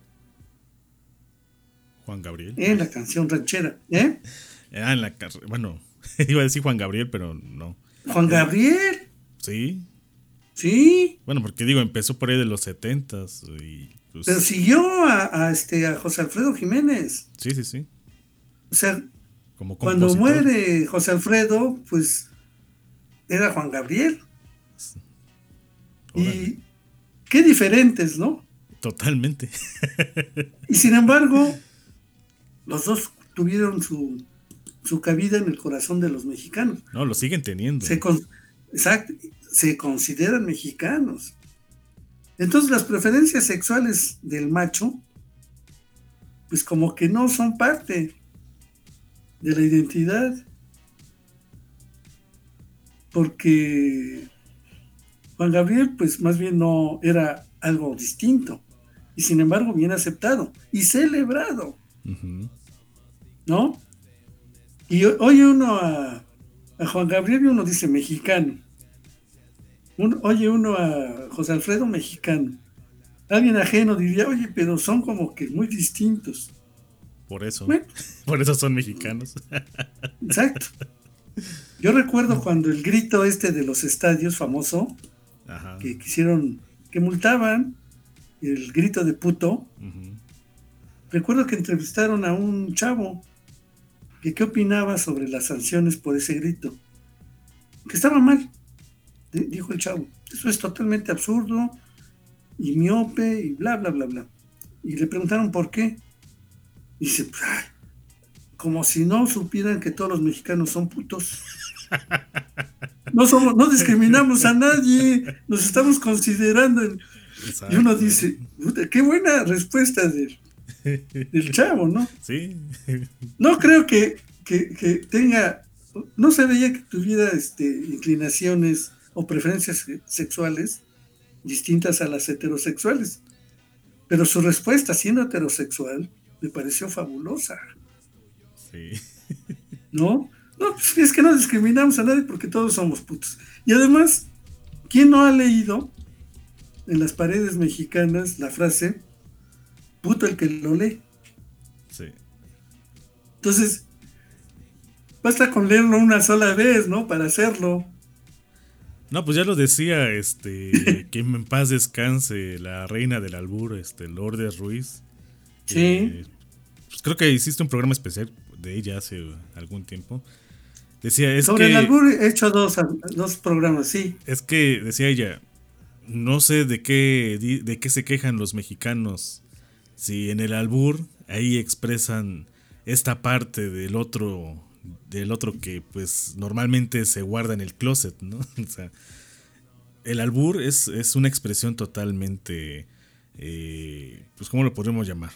Juan Gabriel. En la canción ranchera, ¿eh? Ah, en la bueno, iba a decir Juan Gabriel, pero no. ¿Juan Gabriel? Sí. Sí. Bueno, porque digo, empezó por ahí de los setentas y pues... Pero siguió a, a este a José Alfredo Jiménez. Sí, sí, sí. O sea, como cuando muere José Alfredo, pues era Juan Gabriel. Órale. Y qué diferentes, ¿no? Totalmente. Y sin embargo, los dos tuvieron su, su cabida en el corazón de los mexicanos. No, lo siguen teniendo. Se con, exacto, se consideran mexicanos. Entonces las preferencias sexuales del macho, pues como que no son parte de la identidad. Porque Juan Gabriel, pues más bien no era algo distinto. Y sin embargo bien aceptado y celebrado. Uh-huh. ¿No? Y oye uno a, a Juan Gabriel y uno dice mexicano. Uno, oye uno a José Alfredo mexicano. Alguien ajeno diría, oye, pero son como que muy distintos. Por eso. ¿Eh? Por eso son mexicanos. Exacto. Yo recuerdo cuando el grito este de los estadios famoso, ajá, que quisieron, que multaban el grito de puto. Uh-huh. Recuerdo que entrevistaron a un chavo que qué opinaba sobre las sanciones por ese grito. Que estaba mal, dijo el chavo. Eso es totalmente absurdo y miope y bla, bla, bla, bla. Y le preguntaron por qué. Y dice, ay, como si no supieran que todos los mexicanos son putos. No somos, no discriminamos a nadie, nos estamos considerando. En... Y uno dice, qué buena respuesta del, del chavo, ¿no? Sí. No creo que, que, que tenga, no se veía que tuviera este, inclinaciones o preferencias sexuales distintas a las heterosexuales. Pero su respuesta, siendo heterosexual, me pareció fabulosa. Sí. ¿No? No, pues es que no discriminamos a nadie porque todos somos putos. Y además, ¿quién no ha leído en las paredes mexicanas la frase puto el que lo lee? Sí. Entonces, basta con leerlo una sola vez, ¿no? Para hacerlo. No, pues ya lo decía, este, que en paz descanse la reina del albur, este, Lourdes Ruiz. Sí. Eh, pues creo que hiciste un programa especial de ella hace algún tiempo. Decía, es Sobre que, el albur he hecho dos, dos programas, sí. Es que, decía ella, no sé de qué, de qué se quejan los mexicanos. Si en el albur ahí expresan esta parte del otro, del otro que pues normalmente se guarda en el closet, ¿no? O sea, el albur es, es una expresión totalmente, eh, pues ¿cómo lo podríamos llamar?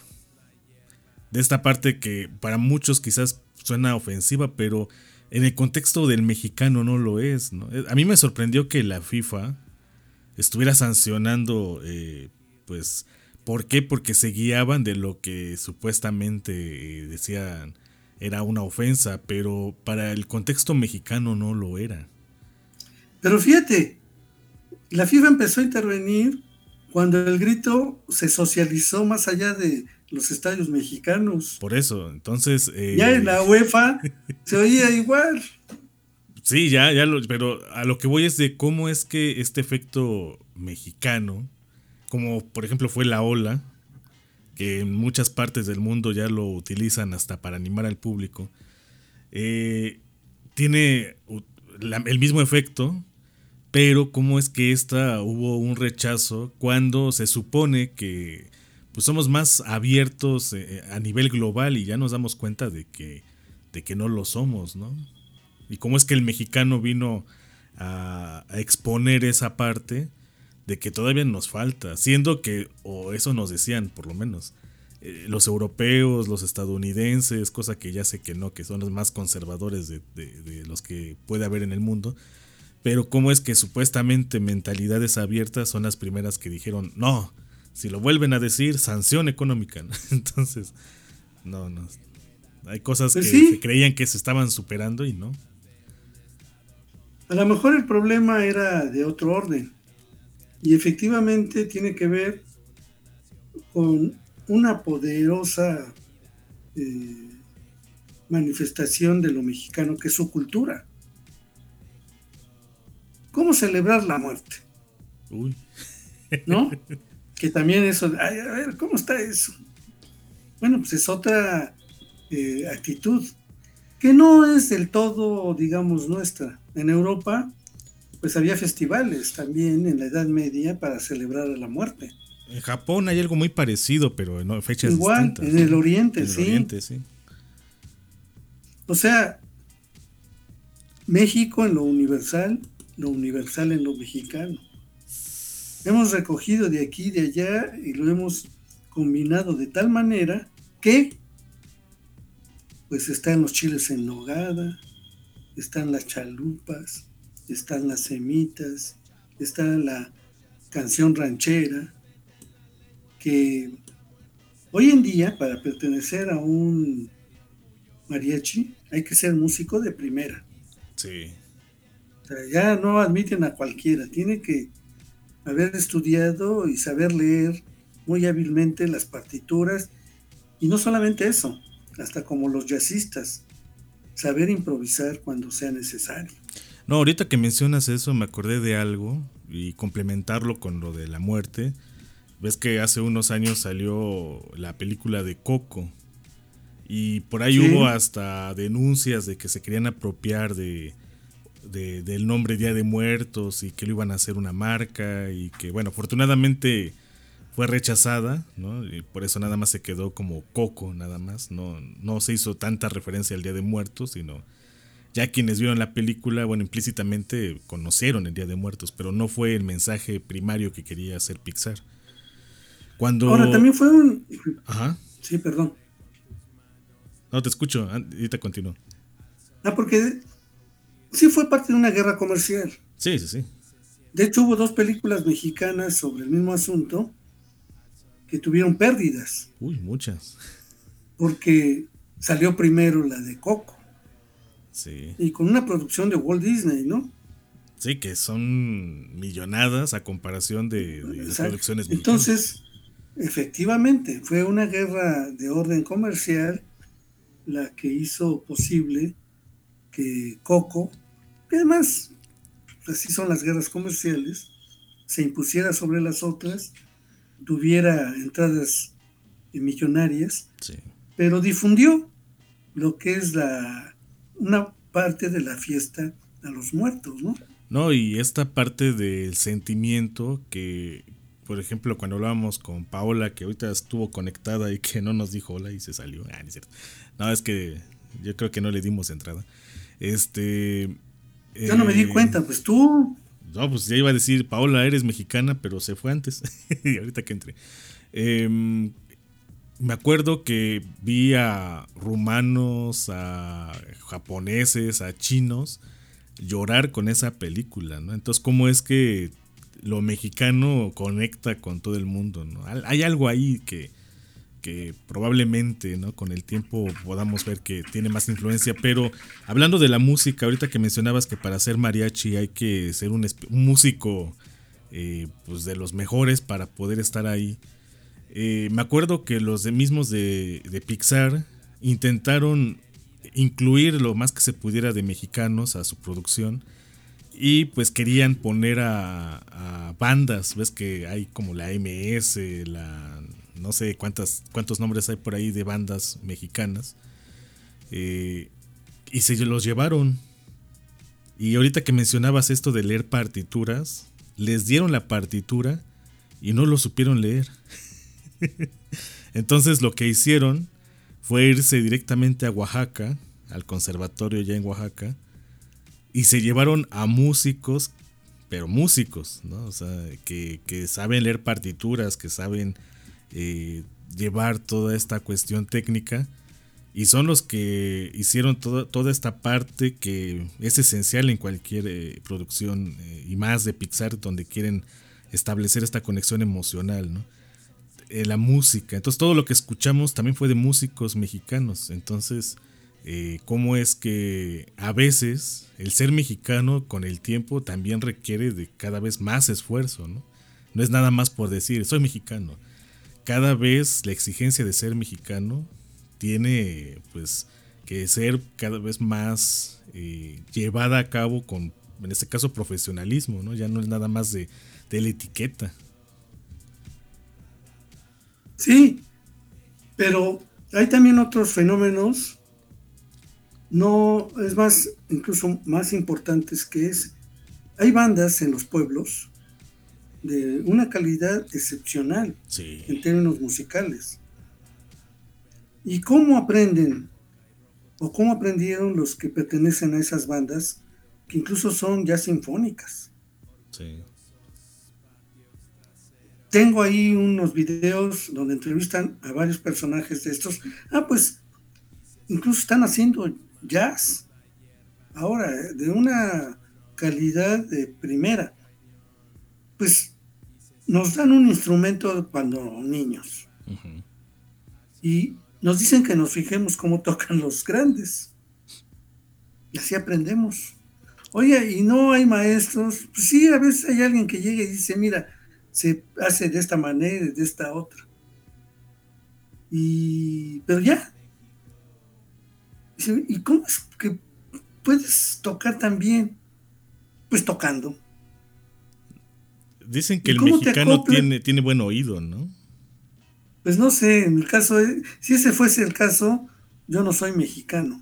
De esta parte que para muchos quizás suena ofensiva, pero en el contexto del mexicano no lo es, ¿no? A mí me sorprendió que la FIFA estuviera sancionando, eh, pues, ¿por qué? Porque se guiaban de lo que supuestamente eh, decían era una ofensa, pero para el contexto mexicano no lo era. Pero fíjate, la FIFA empezó a intervenir cuando el grito se socializó más allá de los estadios mexicanos. Por eso, entonces... Eh, ya en la UEFA se oía igual. Sí, ya, ya lo, pero a lo que voy es de cómo es que este efecto mexicano, como por ejemplo fue la ola, que en muchas partes del mundo ya lo utilizan hasta para animar al público, eh, tiene la, el mismo efecto, pero cómo es que esta hubo un rechazo cuando se supone que pues somos más abiertos eh, a nivel global y ya nos damos cuenta de que, de que no lo somos, ¿no? Y cómo es que el mexicano vino a, a exponer esa parte de que todavía nos falta, siendo que, o eso nos decían por lo menos, eh, los europeos, los estadounidenses, cosa que ya sé que no, que son los más conservadores de, de, de los que puede haber en el mundo, pero cómo es que supuestamente mentalidades abiertas son las primeras que dijeron, no, si lo vuelven a decir, sanción económica, ¿no? Entonces, no, no, hay cosas pues que sí. se creían que se estaban superando y no. A lo mejor el problema era de otro orden y efectivamente tiene que ver con una poderosa eh, manifestación de lo mexicano que es su cultura. ¿Cómo celebrar la muerte? Uy. ¿No? Que también eso, ay, a ver, ¿cómo está eso? Bueno, pues es otra eh, actitud que no es del todo, digamos, nuestra. En Europa, pues había festivales también en la Edad Media para celebrar a la muerte. En Japón hay algo muy parecido, pero en fechas Igual, distintas. en el Oriente, en el sí. Oriente, sí. O sea, México en lo universal, lo universal en lo mexicano. Hemos recogido de aquí y de allá y lo hemos combinado de tal manera que pues están los chiles en nogada, están las chalupas, están las semitas, está la canción ranchera, que hoy en día para pertenecer a un mariachi hay que ser músico de primera. Sí. O sea, ya no admiten a cualquiera, tiene que haber estudiado y saber leer muy hábilmente las partituras, y no solamente eso, hasta como los jazzistas, saber improvisar cuando sea necesario. No, ahorita que mencionas eso me acordé de algo y complementarlo con lo de la muerte. Ves que hace unos años salió la película de Coco y por ahí sí. Hubo hasta denuncias de que se querían apropiar de, de del nombre Día de Muertos y que lo iban a hacer una marca y que bueno, afortunadamente fue rechazada, ¿no? Y por eso nada más se quedó como Coco, nada más, no, no se hizo tanta referencia al Día de Muertos, sino ya quienes vieron la película, bueno, implícitamente conocieron el Día de Muertos, pero no fue el mensaje primario que quería hacer Pixar. Cuando... Ahora también fue un... Ajá. Sí, perdón. No, te escucho, ahorita continúo. Ah, porque sí fue parte de una guerra comercial. Sí, sí, sí. De hecho, hubo dos películas mexicanas sobre el mismo asunto que tuvieron pérdidas. Uy, muchas. Porque salió primero la de Coco. Sí. Y con una producción de Walt Disney, ¿no? Sí, que son millonadas a comparación de, de las producciones mexicanas. Entonces, efectivamente, fue una guerra de orden comercial la que hizo posible que Coco, que además así son las guerras comerciales, se impusiera sobre las otras, tuviera entradas millonarias, Sí. pero difundió lo que es la una parte de la fiesta a los muertos, ¿no? No, y esta parte del sentimiento que, por ejemplo, cuando hablábamos con Paola, que ahorita estuvo conectada y que no nos dijo hola y se salió. Ah, no es cierto. No, es que yo creo que no le dimos entrada. Este. Yo no me di eh, cuenta, pues tú. No, pues ya iba a decir, Paola, eres mexicana, pero se fue antes. Y ahorita que entré. Eh, me acuerdo que vi a rumanos, a japoneses, a chinos llorar con esa película, ¿no? Entonces, ¿cómo es que lo mexicano conecta con todo el mundo, ¿no? Hay algo ahí que, que probablemente, ¿no?, con el tiempo podamos ver que tiene más influencia. Pero hablando de la música, ahorita que mencionabas que para ser mariachi hay que ser un, un músico eh, pues de los mejores para poder estar ahí. Eh, me acuerdo que los de mismos de, de Pixar intentaron incluir lo más que se pudiera de mexicanos a su producción y pues querían poner a, a bandas, ves que hay como la M S, la no sé cuántas cuántos nombres hay por ahí de bandas mexicanas, eh, y se los llevaron. Y ahorita que mencionabas esto de leer partituras, les dieron la partitura y no lo supieron leer. Entonces lo que hicieron fue irse directamente a Oaxaca, al conservatorio ya en Oaxaca, y se llevaron a músicos, pero músicos, ¿no? O sea, que, que saben leer partituras, que saben eh, llevar toda esta cuestión técnica, y son los que hicieron todo, toda esta parte que es esencial en cualquier eh, producción, eh, y más de Pixar, donde quieren establecer esta conexión emocional, ¿no? Eh, la música, entonces todo lo que escuchamos también fue de músicos mexicanos. Entonces, eh, cómo es que a veces el ser mexicano con el tiempo también requiere de cada vez más esfuerzo, ¿no? No es nada más por decir soy mexicano. Cada vez la exigencia de ser mexicano tiene pues que ser cada vez más eh, llevada a cabo con, en este caso, profesionalismo, ¿no? Ya no es nada más de, de la etiqueta. Sí, pero hay también otros fenómenos, no, es más, incluso más importantes, que es, hay bandas en los pueblos de una calidad excepcional, Sí, en términos musicales. ¿Y cómo aprenden, o cómo aprendieron los que pertenecen a esas bandas, que incluso son ya sinfónicas? sí. Tengo ahí unos videos donde entrevistan a varios personajes de estos. Ah, pues incluso están haciendo jazz ahora, ¿eh? De una calidad de primera. Pues nos dan un instrumento cuando niños. Uh-huh. Y nos dicen que nos fijemos cómo tocan los grandes. Y así aprendemos. Oye, ¿y no hay maestros? Pues sí, a veces hay alguien que llega y dice, mira, se hace de esta manera y de esta otra. Y pero ya. ¿Y cómo es que puedes tocar tan bien? Pues tocando. Dicen que el mexicano tiene, tiene buen oído, ¿no? Pues no sé, en el caso de, si ese fuese el caso, yo no soy mexicano.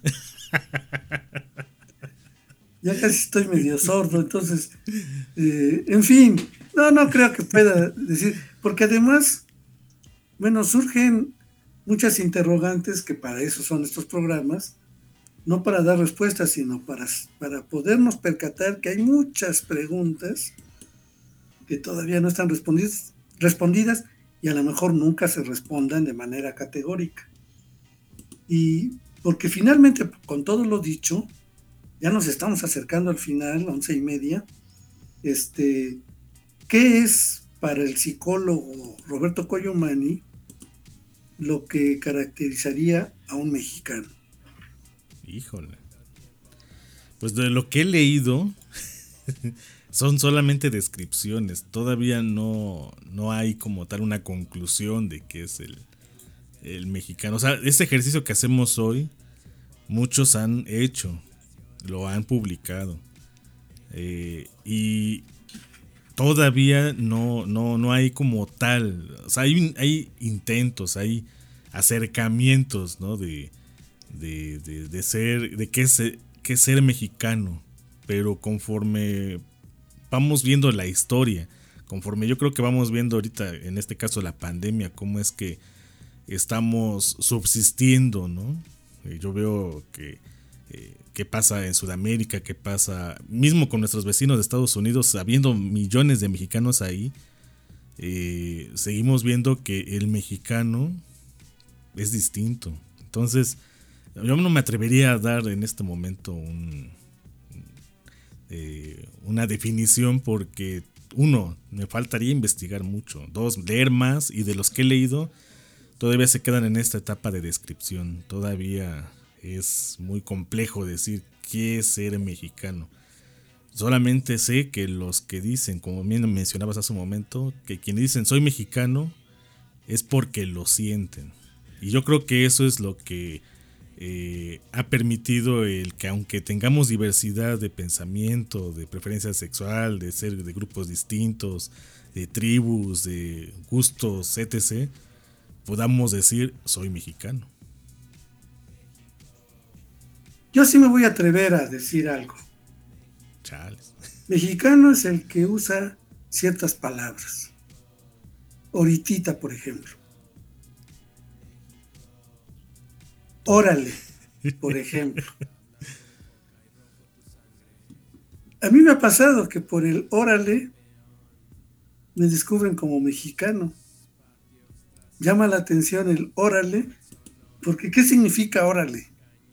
Ya casi estoy medio sordo, entonces, eh, en fin, no, no creo que pueda decir, porque además, bueno, surgen muchas interrogantes, que para eso son estos programas, no para dar respuestas, sino para, para podernos percatar que hay muchas preguntas que todavía no están respondidas, respondidas y a lo mejor nunca se respondan de manera categórica. Y porque finalmente, con todo lo dicho, ya nos estamos acercando al final, once y media. Este, ¿qué es para el psicólogo Roberto Coyomani lo que caracterizaría a un mexicano? Híjole. Pues de lo que he leído son solamente descripciones. Todavía no, no hay como tal una conclusión de qué es el, el mexicano. O sea, este ejercicio que hacemos hoy, muchos han hecho, lo han publicado. Eh, y todavía no, no, no hay como tal, o sea, hay, hay intentos, hay acercamientos, ¿no? De, de, de, de ser, de qué es, qué es ser mexicano, pero conforme vamos viendo la historia, conforme yo creo que vamos viendo ahorita, en este caso la pandemia, cómo es que estamos subsistiendo, ¿no? Eh, yo veo que eh, qué pasa en Sudamérica, qué pasa mismo con nuestros vecinos de Estados Unidos, habiendo millones de mexicanos ahí, eh, seguimos viendo que el mexicano es distinto. Entonces, yo no me atrevería a dar en este momento un, eh, una definición porque, uno, me faltaría investigar mucho. Dos, leer más, y de los que he leído, todavía se quedan en esta etapa de descripción. Todavía es muy complejo decir qué es ser mexicano. Solamente sé que los que dicen, como bien mencionabas hace un momento, que quienes dicen soy mexicano es porque lo sienten. Y yo creo que eso es lo que eh, ha permitido el que, aunque tengamos diversidad de pensamiento, de preferencia sexual, de ser de grupos distintos, de tribus, de gustos, etcétera, podamos decir soy mexicano. Yo sí me voy a atrever a decir algo. Chales. Mexicano es el que usa ciertas palabras. Oritita, por ejemplo. Órale, por ejemplo. A mí me ha pasado que por el órale me descubren como mexicano. Llama la atención el órale, porque ¿qué significa órale?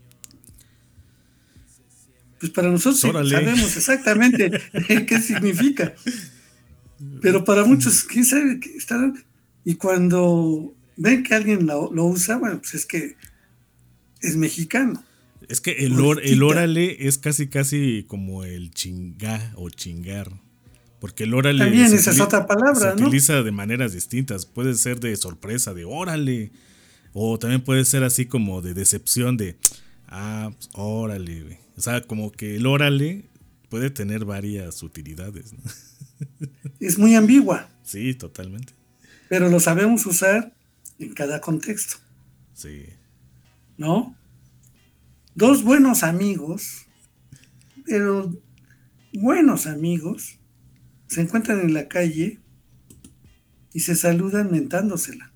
Pues para nosotros órale. Sabemos exactamente qué significa. Pero para muchos, ¿quién sabe qué está? Y cuando ven que alguien lo, lo usa, bueno, pues es que es mexicano. Es que el, or, el órale es casi casi como el chingá o chingar. Porque el órale también esa es otra palabra, se ¿no? utiliza de maneras distintas. Puede ser de sorpresa, de órale. O también puede ser así como de decepción, de ah, pues, órale, güey. O sea, como que el órale puede tener varias utilidades, ¿no? Es muy ambigua. Sí, totalmente. Pero lo sabemos usar en cada contexto. Sí. ¿No? Dos buenos amigos, pero buenos amigos, se encuentran en la calle y se saludan mentándosela,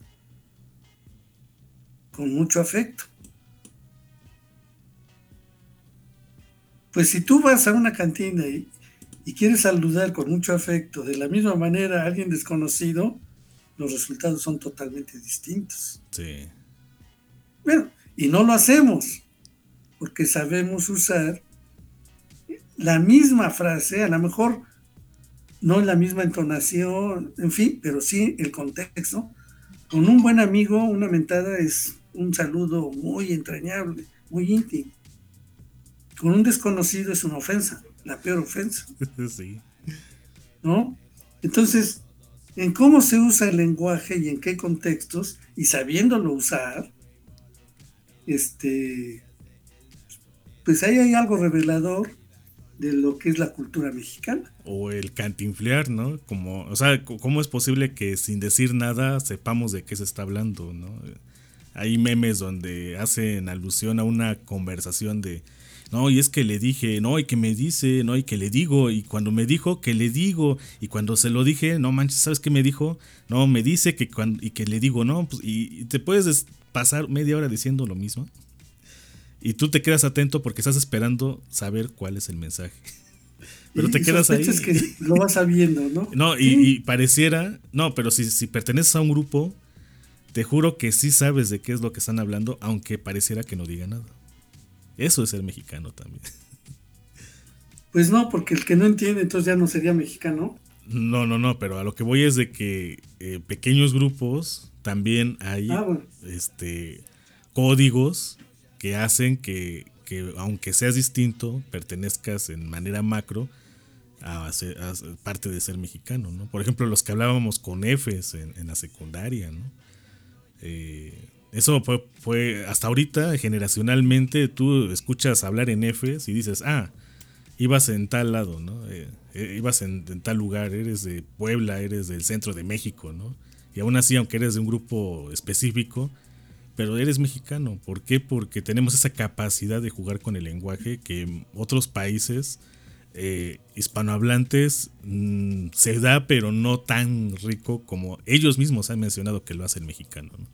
con mucho afecto. Pues si tú vas a una cantina y, y quieres saludar con mucho afecto de la misma manera a alguien desconocido, los resultados son totalmente distintos. Sí. Bueno, y no lo hacemos, porque sabemos usar la misma frase, a lo mejor no en la misma entonación, en fin, pero sí el contexto. Con un buen amigo, una mentada es un saludo muy entrañable, muy íntimo. Con un desconocido es una ofensa, la peor ofensa. Sí. ¿No? Entonces, en cómo se usa el lenguaje y en qué contextos, y sabiéndolo usar, este, pues ahí hay algo revelador de lo que es la cultura mexicana. O el cantinflear, ¿no? Como, o sea, ¿cómo es posible que sin decir nada sepamos de qué se está hablando, ¿no? Hay memes donde hacen alusión a una conversación de no, y es que le dije, no, y que me dice, no, y que le digo, y cuando me dijo, que le digo, y cuando se lo dije, no manches, ¿sabes qué me dijo? No, me dice que cuando, y que le digo, no, pues, y, y te puedes pasar media hora diciendo lo mismo, y tú te quedas atento porque estás esperando saber cuál es el mensaje. Pero y, te quedas ahí. Es que lo vas sabiendo, ¿no? No, y, sí. y pareciera, no, pero si, si perteneces a un grupo, te juro que sí sabes de qué es lo que están hablando, aunque pareciera que no diga nada. Eso es ser mexicano también. Pues no, porque el que no entiende entonces ya no sería mexicano. No, no, no, pero a lo que voy es de que eh, pequeños grupos también hay ah, bueno. este, códigos que hacen que, que, aunque seas distinto, pertenezcas en manera macro a, ser, a ser parte de ser mexicano, ¿no? Por ejemplo, los que hablábamos con Fs en, en la secundaria, ¿no? Eh, Eso fue, fue hasta ahorita, generacionalmente, tú escuchas hablar en Fs y dices, ah, ibas en tal lado, ¿no? Eh, eh, ibas en, en tal lugar, eres de Puebla, eres del centro de México, ¿no? Y aún así, aunque eres de un grupo específico, pero eres mexicano. ¿Por qué? Porque tenemos esa capacidad de jugar con el lenguaje que otros países eh, hispanohablantes mmm, se da, pero no tan rico como ellos mismos han mencionado que lo hace el mexicano, ¿no?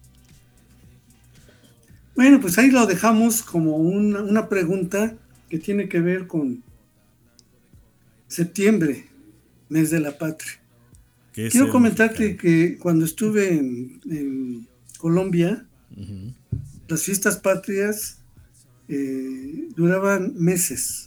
Bueno, pues ahí lo dejamos como una, una pregunta que tiene que ver con septiembre, mes de la patria. Quiero comentarte mexicano? que cuando estuve en, en Colombia, uh-huh. las fiestas patrias eh, duraban meses.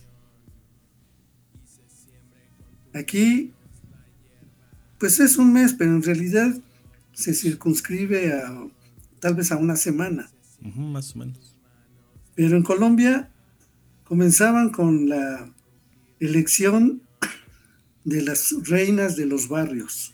Aquí, pues es un mes, pero en realidad se circunscribe a tal vez a una semana. Uh-huh, más o menos. Pero en Colombia comenzaban con la elección de las reinas de los barrios.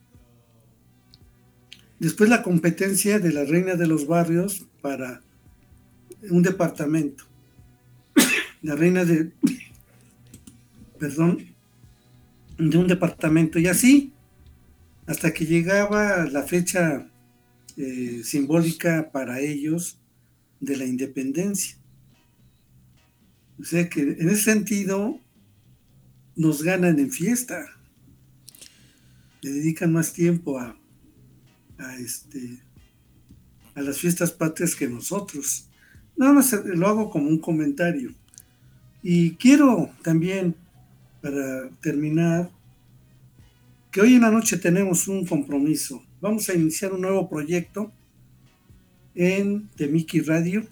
Después la competencia de la reina de los barrios para un departamento. La reina de, perdón, de un departamento. Y así, hasta que llegaba la fecha eh, simbólica para ellos de la independencia. O sea que en ese sentido nos ganan en fiesta. Le dedican más tiempo a a este a las fiestas patrias que nosotros. Nada más lo hago como un comentario. Y quiero también, para terminar, que hoy en la noche tenemos un compromiso. Vamos a iniciar un nuevo proyecto en Temiki Radio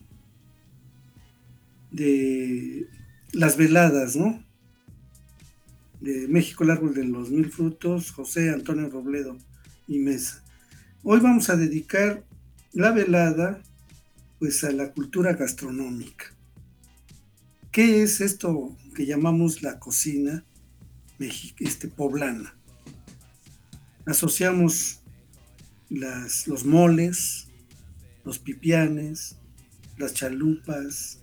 de las veladas, ¿no? De México, el árbol de los mil frutos, José Antonio Robledo y Mesa. Hoy vamos a dedicar la velada pues a la cultura gastronómica. ¿Qué es esto que llamamos la cocina este, poblana? Asociamos las, los moles, los pipianes, las chalupas,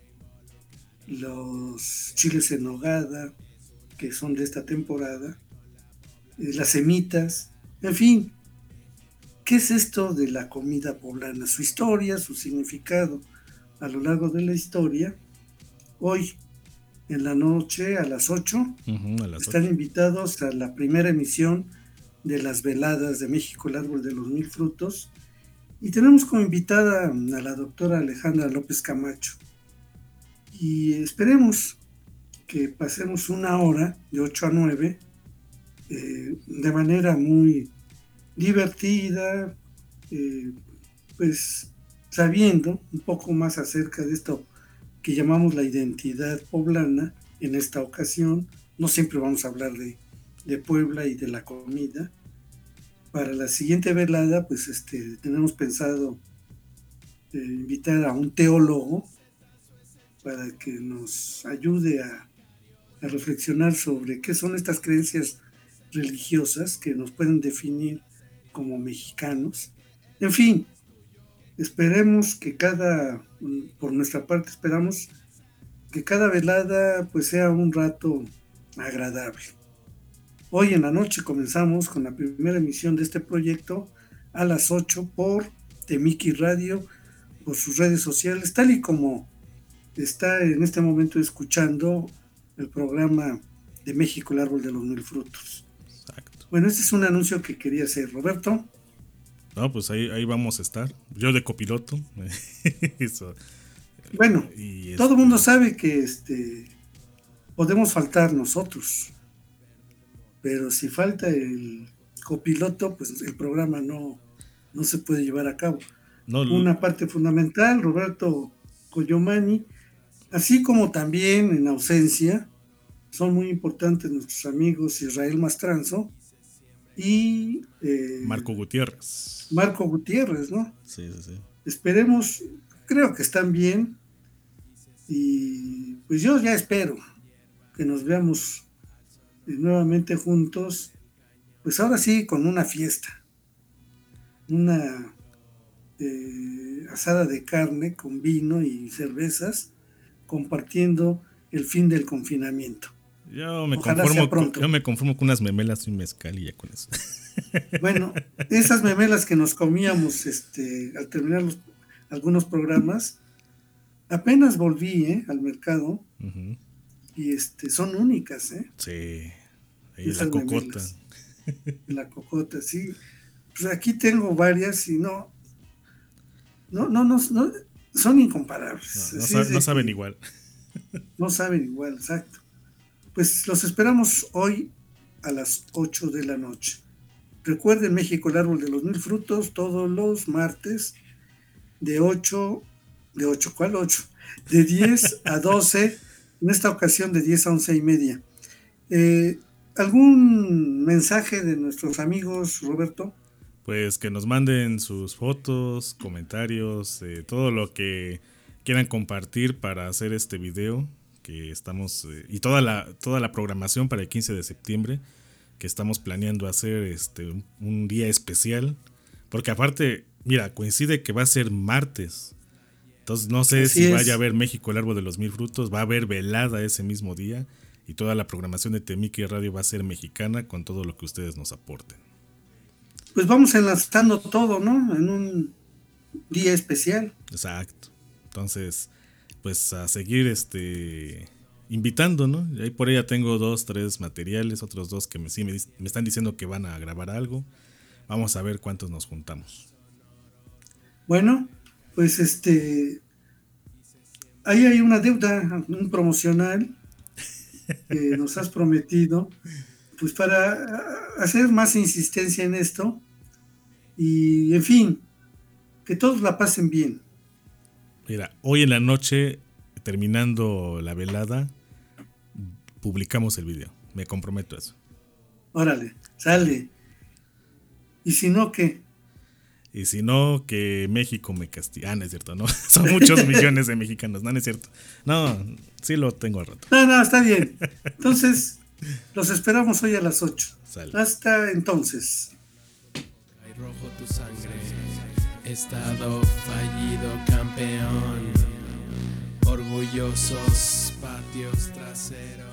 los chiles en nogada, que son de esta temporada, eh, las semitas, en fin. ¿Qué es esto de la comida poblana? Su historia, su significado a lo largo de la historia. Hoy, en la noche, a las ocho, uh-huh, a las están ocho. Invitados a la primera emisión de las veladas de México, el árbol de los mil frutos. Y tenemos como invitada a la doctora Alejandra López Camacho. Y esperemos que pasemos una hora, de ocho a nueve, eh, de manera muy divertida, eh, pues sabiendo un poco más acerca de esto que llamamos la identidad poblana. En esta ocasión no siempre vamos a hablar de, de Puebla y de la comida. Para la siguiente velada pues este, tenemos pensado eh, invitar a un teólogo para que nos ayude a, a reflexionar sobre qué son estas creencias religiosas que nos pueden definir como mexicanos. En fin, esperemos que cada, por nuestra parte esperamos que cada velada pues sea un rato agradable. Hoy en la noche comenzamos con la primera emisión de este proyecto a las ocho por Temiki Radio, por sus redes sociales, tal y como está en este momento escuchando el programa de México, el árbol de los mil frutos. Exacto. Bueno, este es un anuncio que quería hacer, Roberto. No, pues ahí, ahí vamos a estar. Yo de copiloto. Eso. Bueno, y todo el mundo sabe que este, podemos faltar nosotros, pero si falta el copiloto, pues el programa no, no se puede llevar a cabo. No, Una parte fundamental, Roberto Coyomani, así como también en ausencia, son muy importantes nuestros amigos Israel Mastranzo y eh, Marco Gutiérrez. Marco Gutiérrez, ¿no? Sí, sí, sí. Esperemos, creo que están bien y pues yo ya espero que nos veamos nuevamente juntos, pues ahora sí con una fiesta, una eh, asada de carne con vino y cervezas, compartiendo el fin del confinamiento. Yo me, Ojalá conformo sea pronto. con, yo me conformo con unas memelas y un mezcal y ya con eso. Bueno, esas memelas que nos comíamos este, al terminar los, algunos programas, apenas volví ¿eh? al mercado uh-huh. y este, son únicas. ¿eh? Sí, ahí la cocota. Memelas. La cocota, sí. Pues aquí tengo varias y no, no, no, no, no son incomparables. No, no, sabe, no saben igual. No saben igual, exacto. Pues los esperamos hoy a las ocho de la noche. Recuerden, México, el árbol de los mil frutos, todos los martes de ocho, de ocho, ¿cuál ocho? De diez a doce, en esta ocasión de diez a once y media. Eh, ¿Algún mensaje de nuestros amigos, Roberto? Pues que nos manden sus fotos, comentarios, eh, todo lo que quieran compartir para hacer este video que estamos eh, y toda la toda la programación para el quince de septiembre que estamos planeando hacer este un, un día especial, porque aparte, mira, coincide que va a ser martes. Entonces no sé Así si es. vaya a haber México el árbol de los mil frutos, va a haber velada ese mismo día y toda la programación de Temique Radio va a ser mexicana con todo lo que ustedes nos aporten. Pues vamos enlazando todo, ¿no? En un día especial. Exacto. Entonces, pues a seguir este invitando, ¿no? Ahí por ella tengo dos, tres materiales, otros dos que me, sí me, me están diciendo que van a grabar algo. Vamos a ver cuántos nos juntamos. Bueno, pues este ahí hay una deuda, un promocional que nos has prometido, pues para hacer más insistencia en esto y, en fin, que todos la pasen bien. Mira, hoy en la noche, terminando la velada, publicamos el video. Me comprometo a eso. Órale, sale. ¿Y si no, qué? Y si no, que México me castiga. Ah, no es cierto, no. Son muchos millones de mexicanos. No, no es cierto. No, sí lo tengo al rato. No, no, está bien. Entonces, los esperamos hoy a las ocho. Sale. Hasta entonces. Hay rojo tu sangre. Estado fallido, campeón. Orgullosos patios traseros.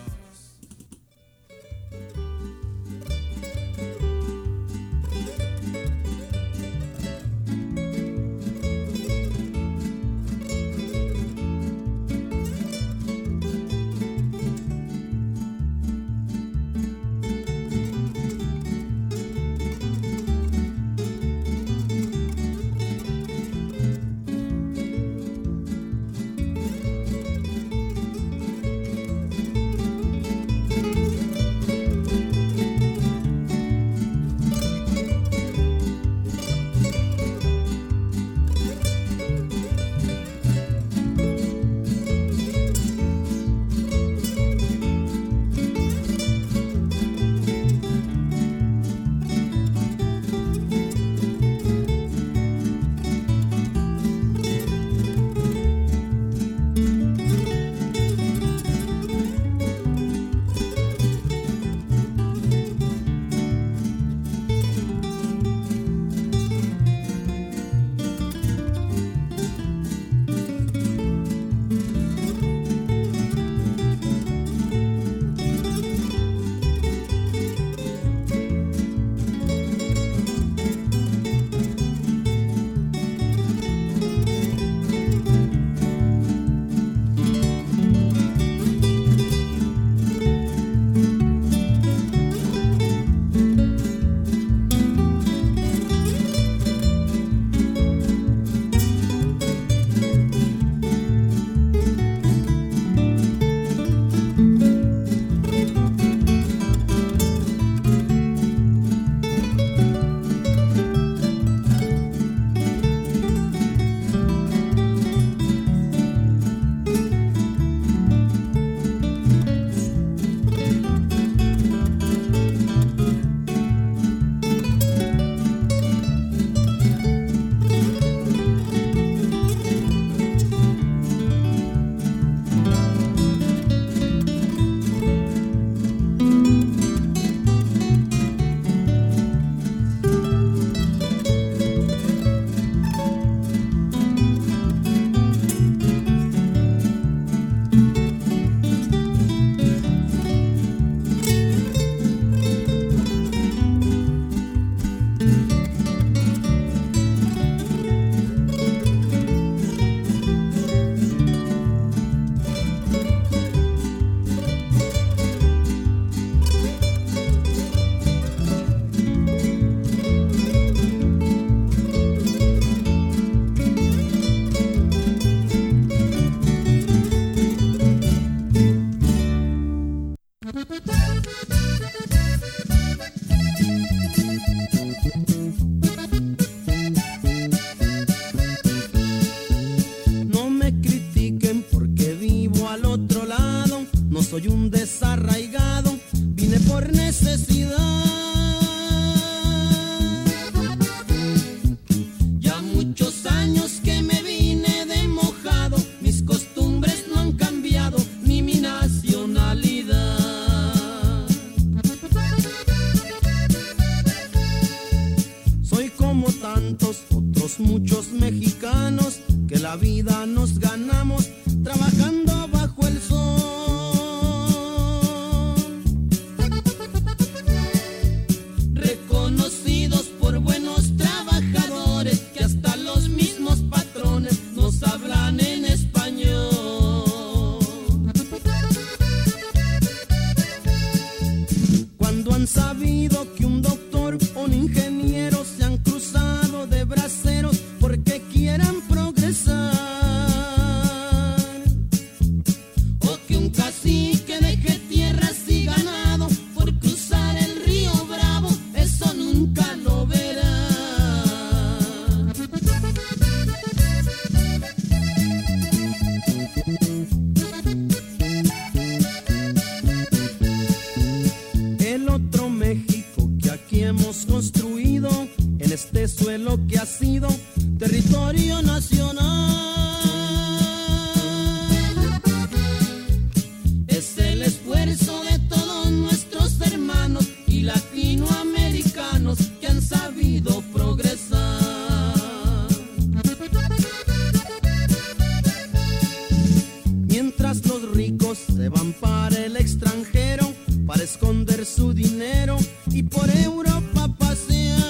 No me critiquen porque vivo al otro lado, no soy un desarraigado, vine por necesidad. Ya muchos años que me vine de mojado, mis costumbres no han cambiado, ni mi nacionalidad. Soy como tantos otros muchos mexicanos que la vida nos ganamos trabajando bajo el sol. Reconocidos por buenos trabajadores que hasta los mismos patrones nos hablan en español. Cuando han sabido que un doctor o un ingeniero se han cruzado de braceros porque quieran progresar, o que un cacique deje tierras y ganado por cruzar el río Bravo, eso nunca lo verá. El otro México que aquí hemos construido en este suelo que ha sido territorio nacional es el esfuerzo de todos nuestros hermanos y latinoamericanos que han sabido progresar. Mientras los ricos se van para el extranjero para esconder su dinero y por Europa pasear,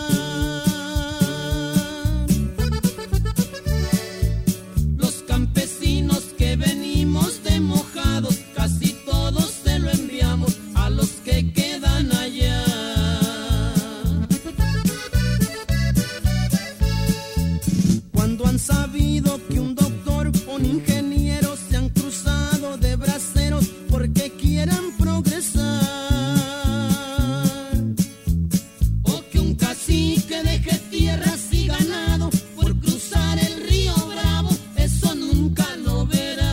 los campesinos que venimos de mojados casi todos se lo enviamos a los que quedan allá. Cuando han sabido que un doctor o un ingeniero se han cruzado de braceros porque quieran progresar, o que un cacique deje tierras y ganado por cruzar el río Bravo, eso nunca lo verá.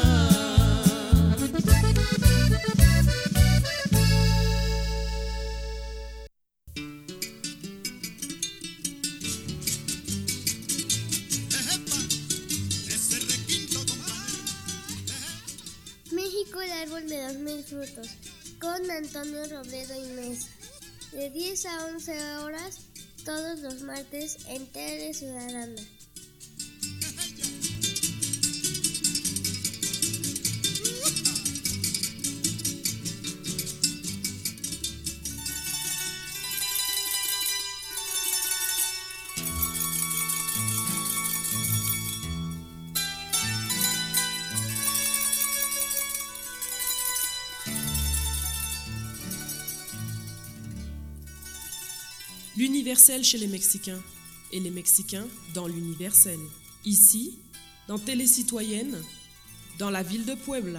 México, el árbol de los mil frutos, con Antonio Robledo y Mesa, de diez a once horas, todos los martes en Tele Ciudadana. L'universel chez les Mexicains et les Mexicains dans l'universel. Ici, dans Télé Citoyenne, dans la ville de Puebla.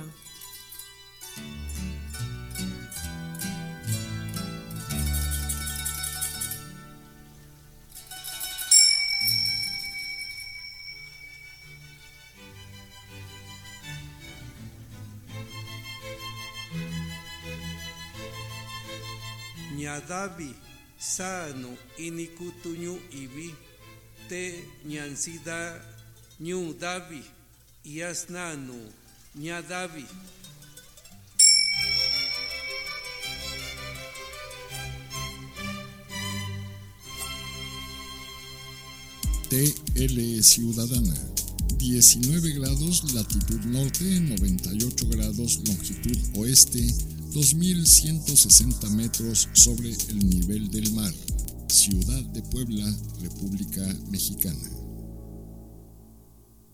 Ñadavi sano inikutuñu ibi te ñansida ñu davi yasnanu ñadavi. T L Ciudadana, diecinueve grados latitud norte, noventa y ocho grados longitud oeste, dos mil ciento sesenta metros sobre el nivel del mar. Ciudad de Puebla, República Mexicana.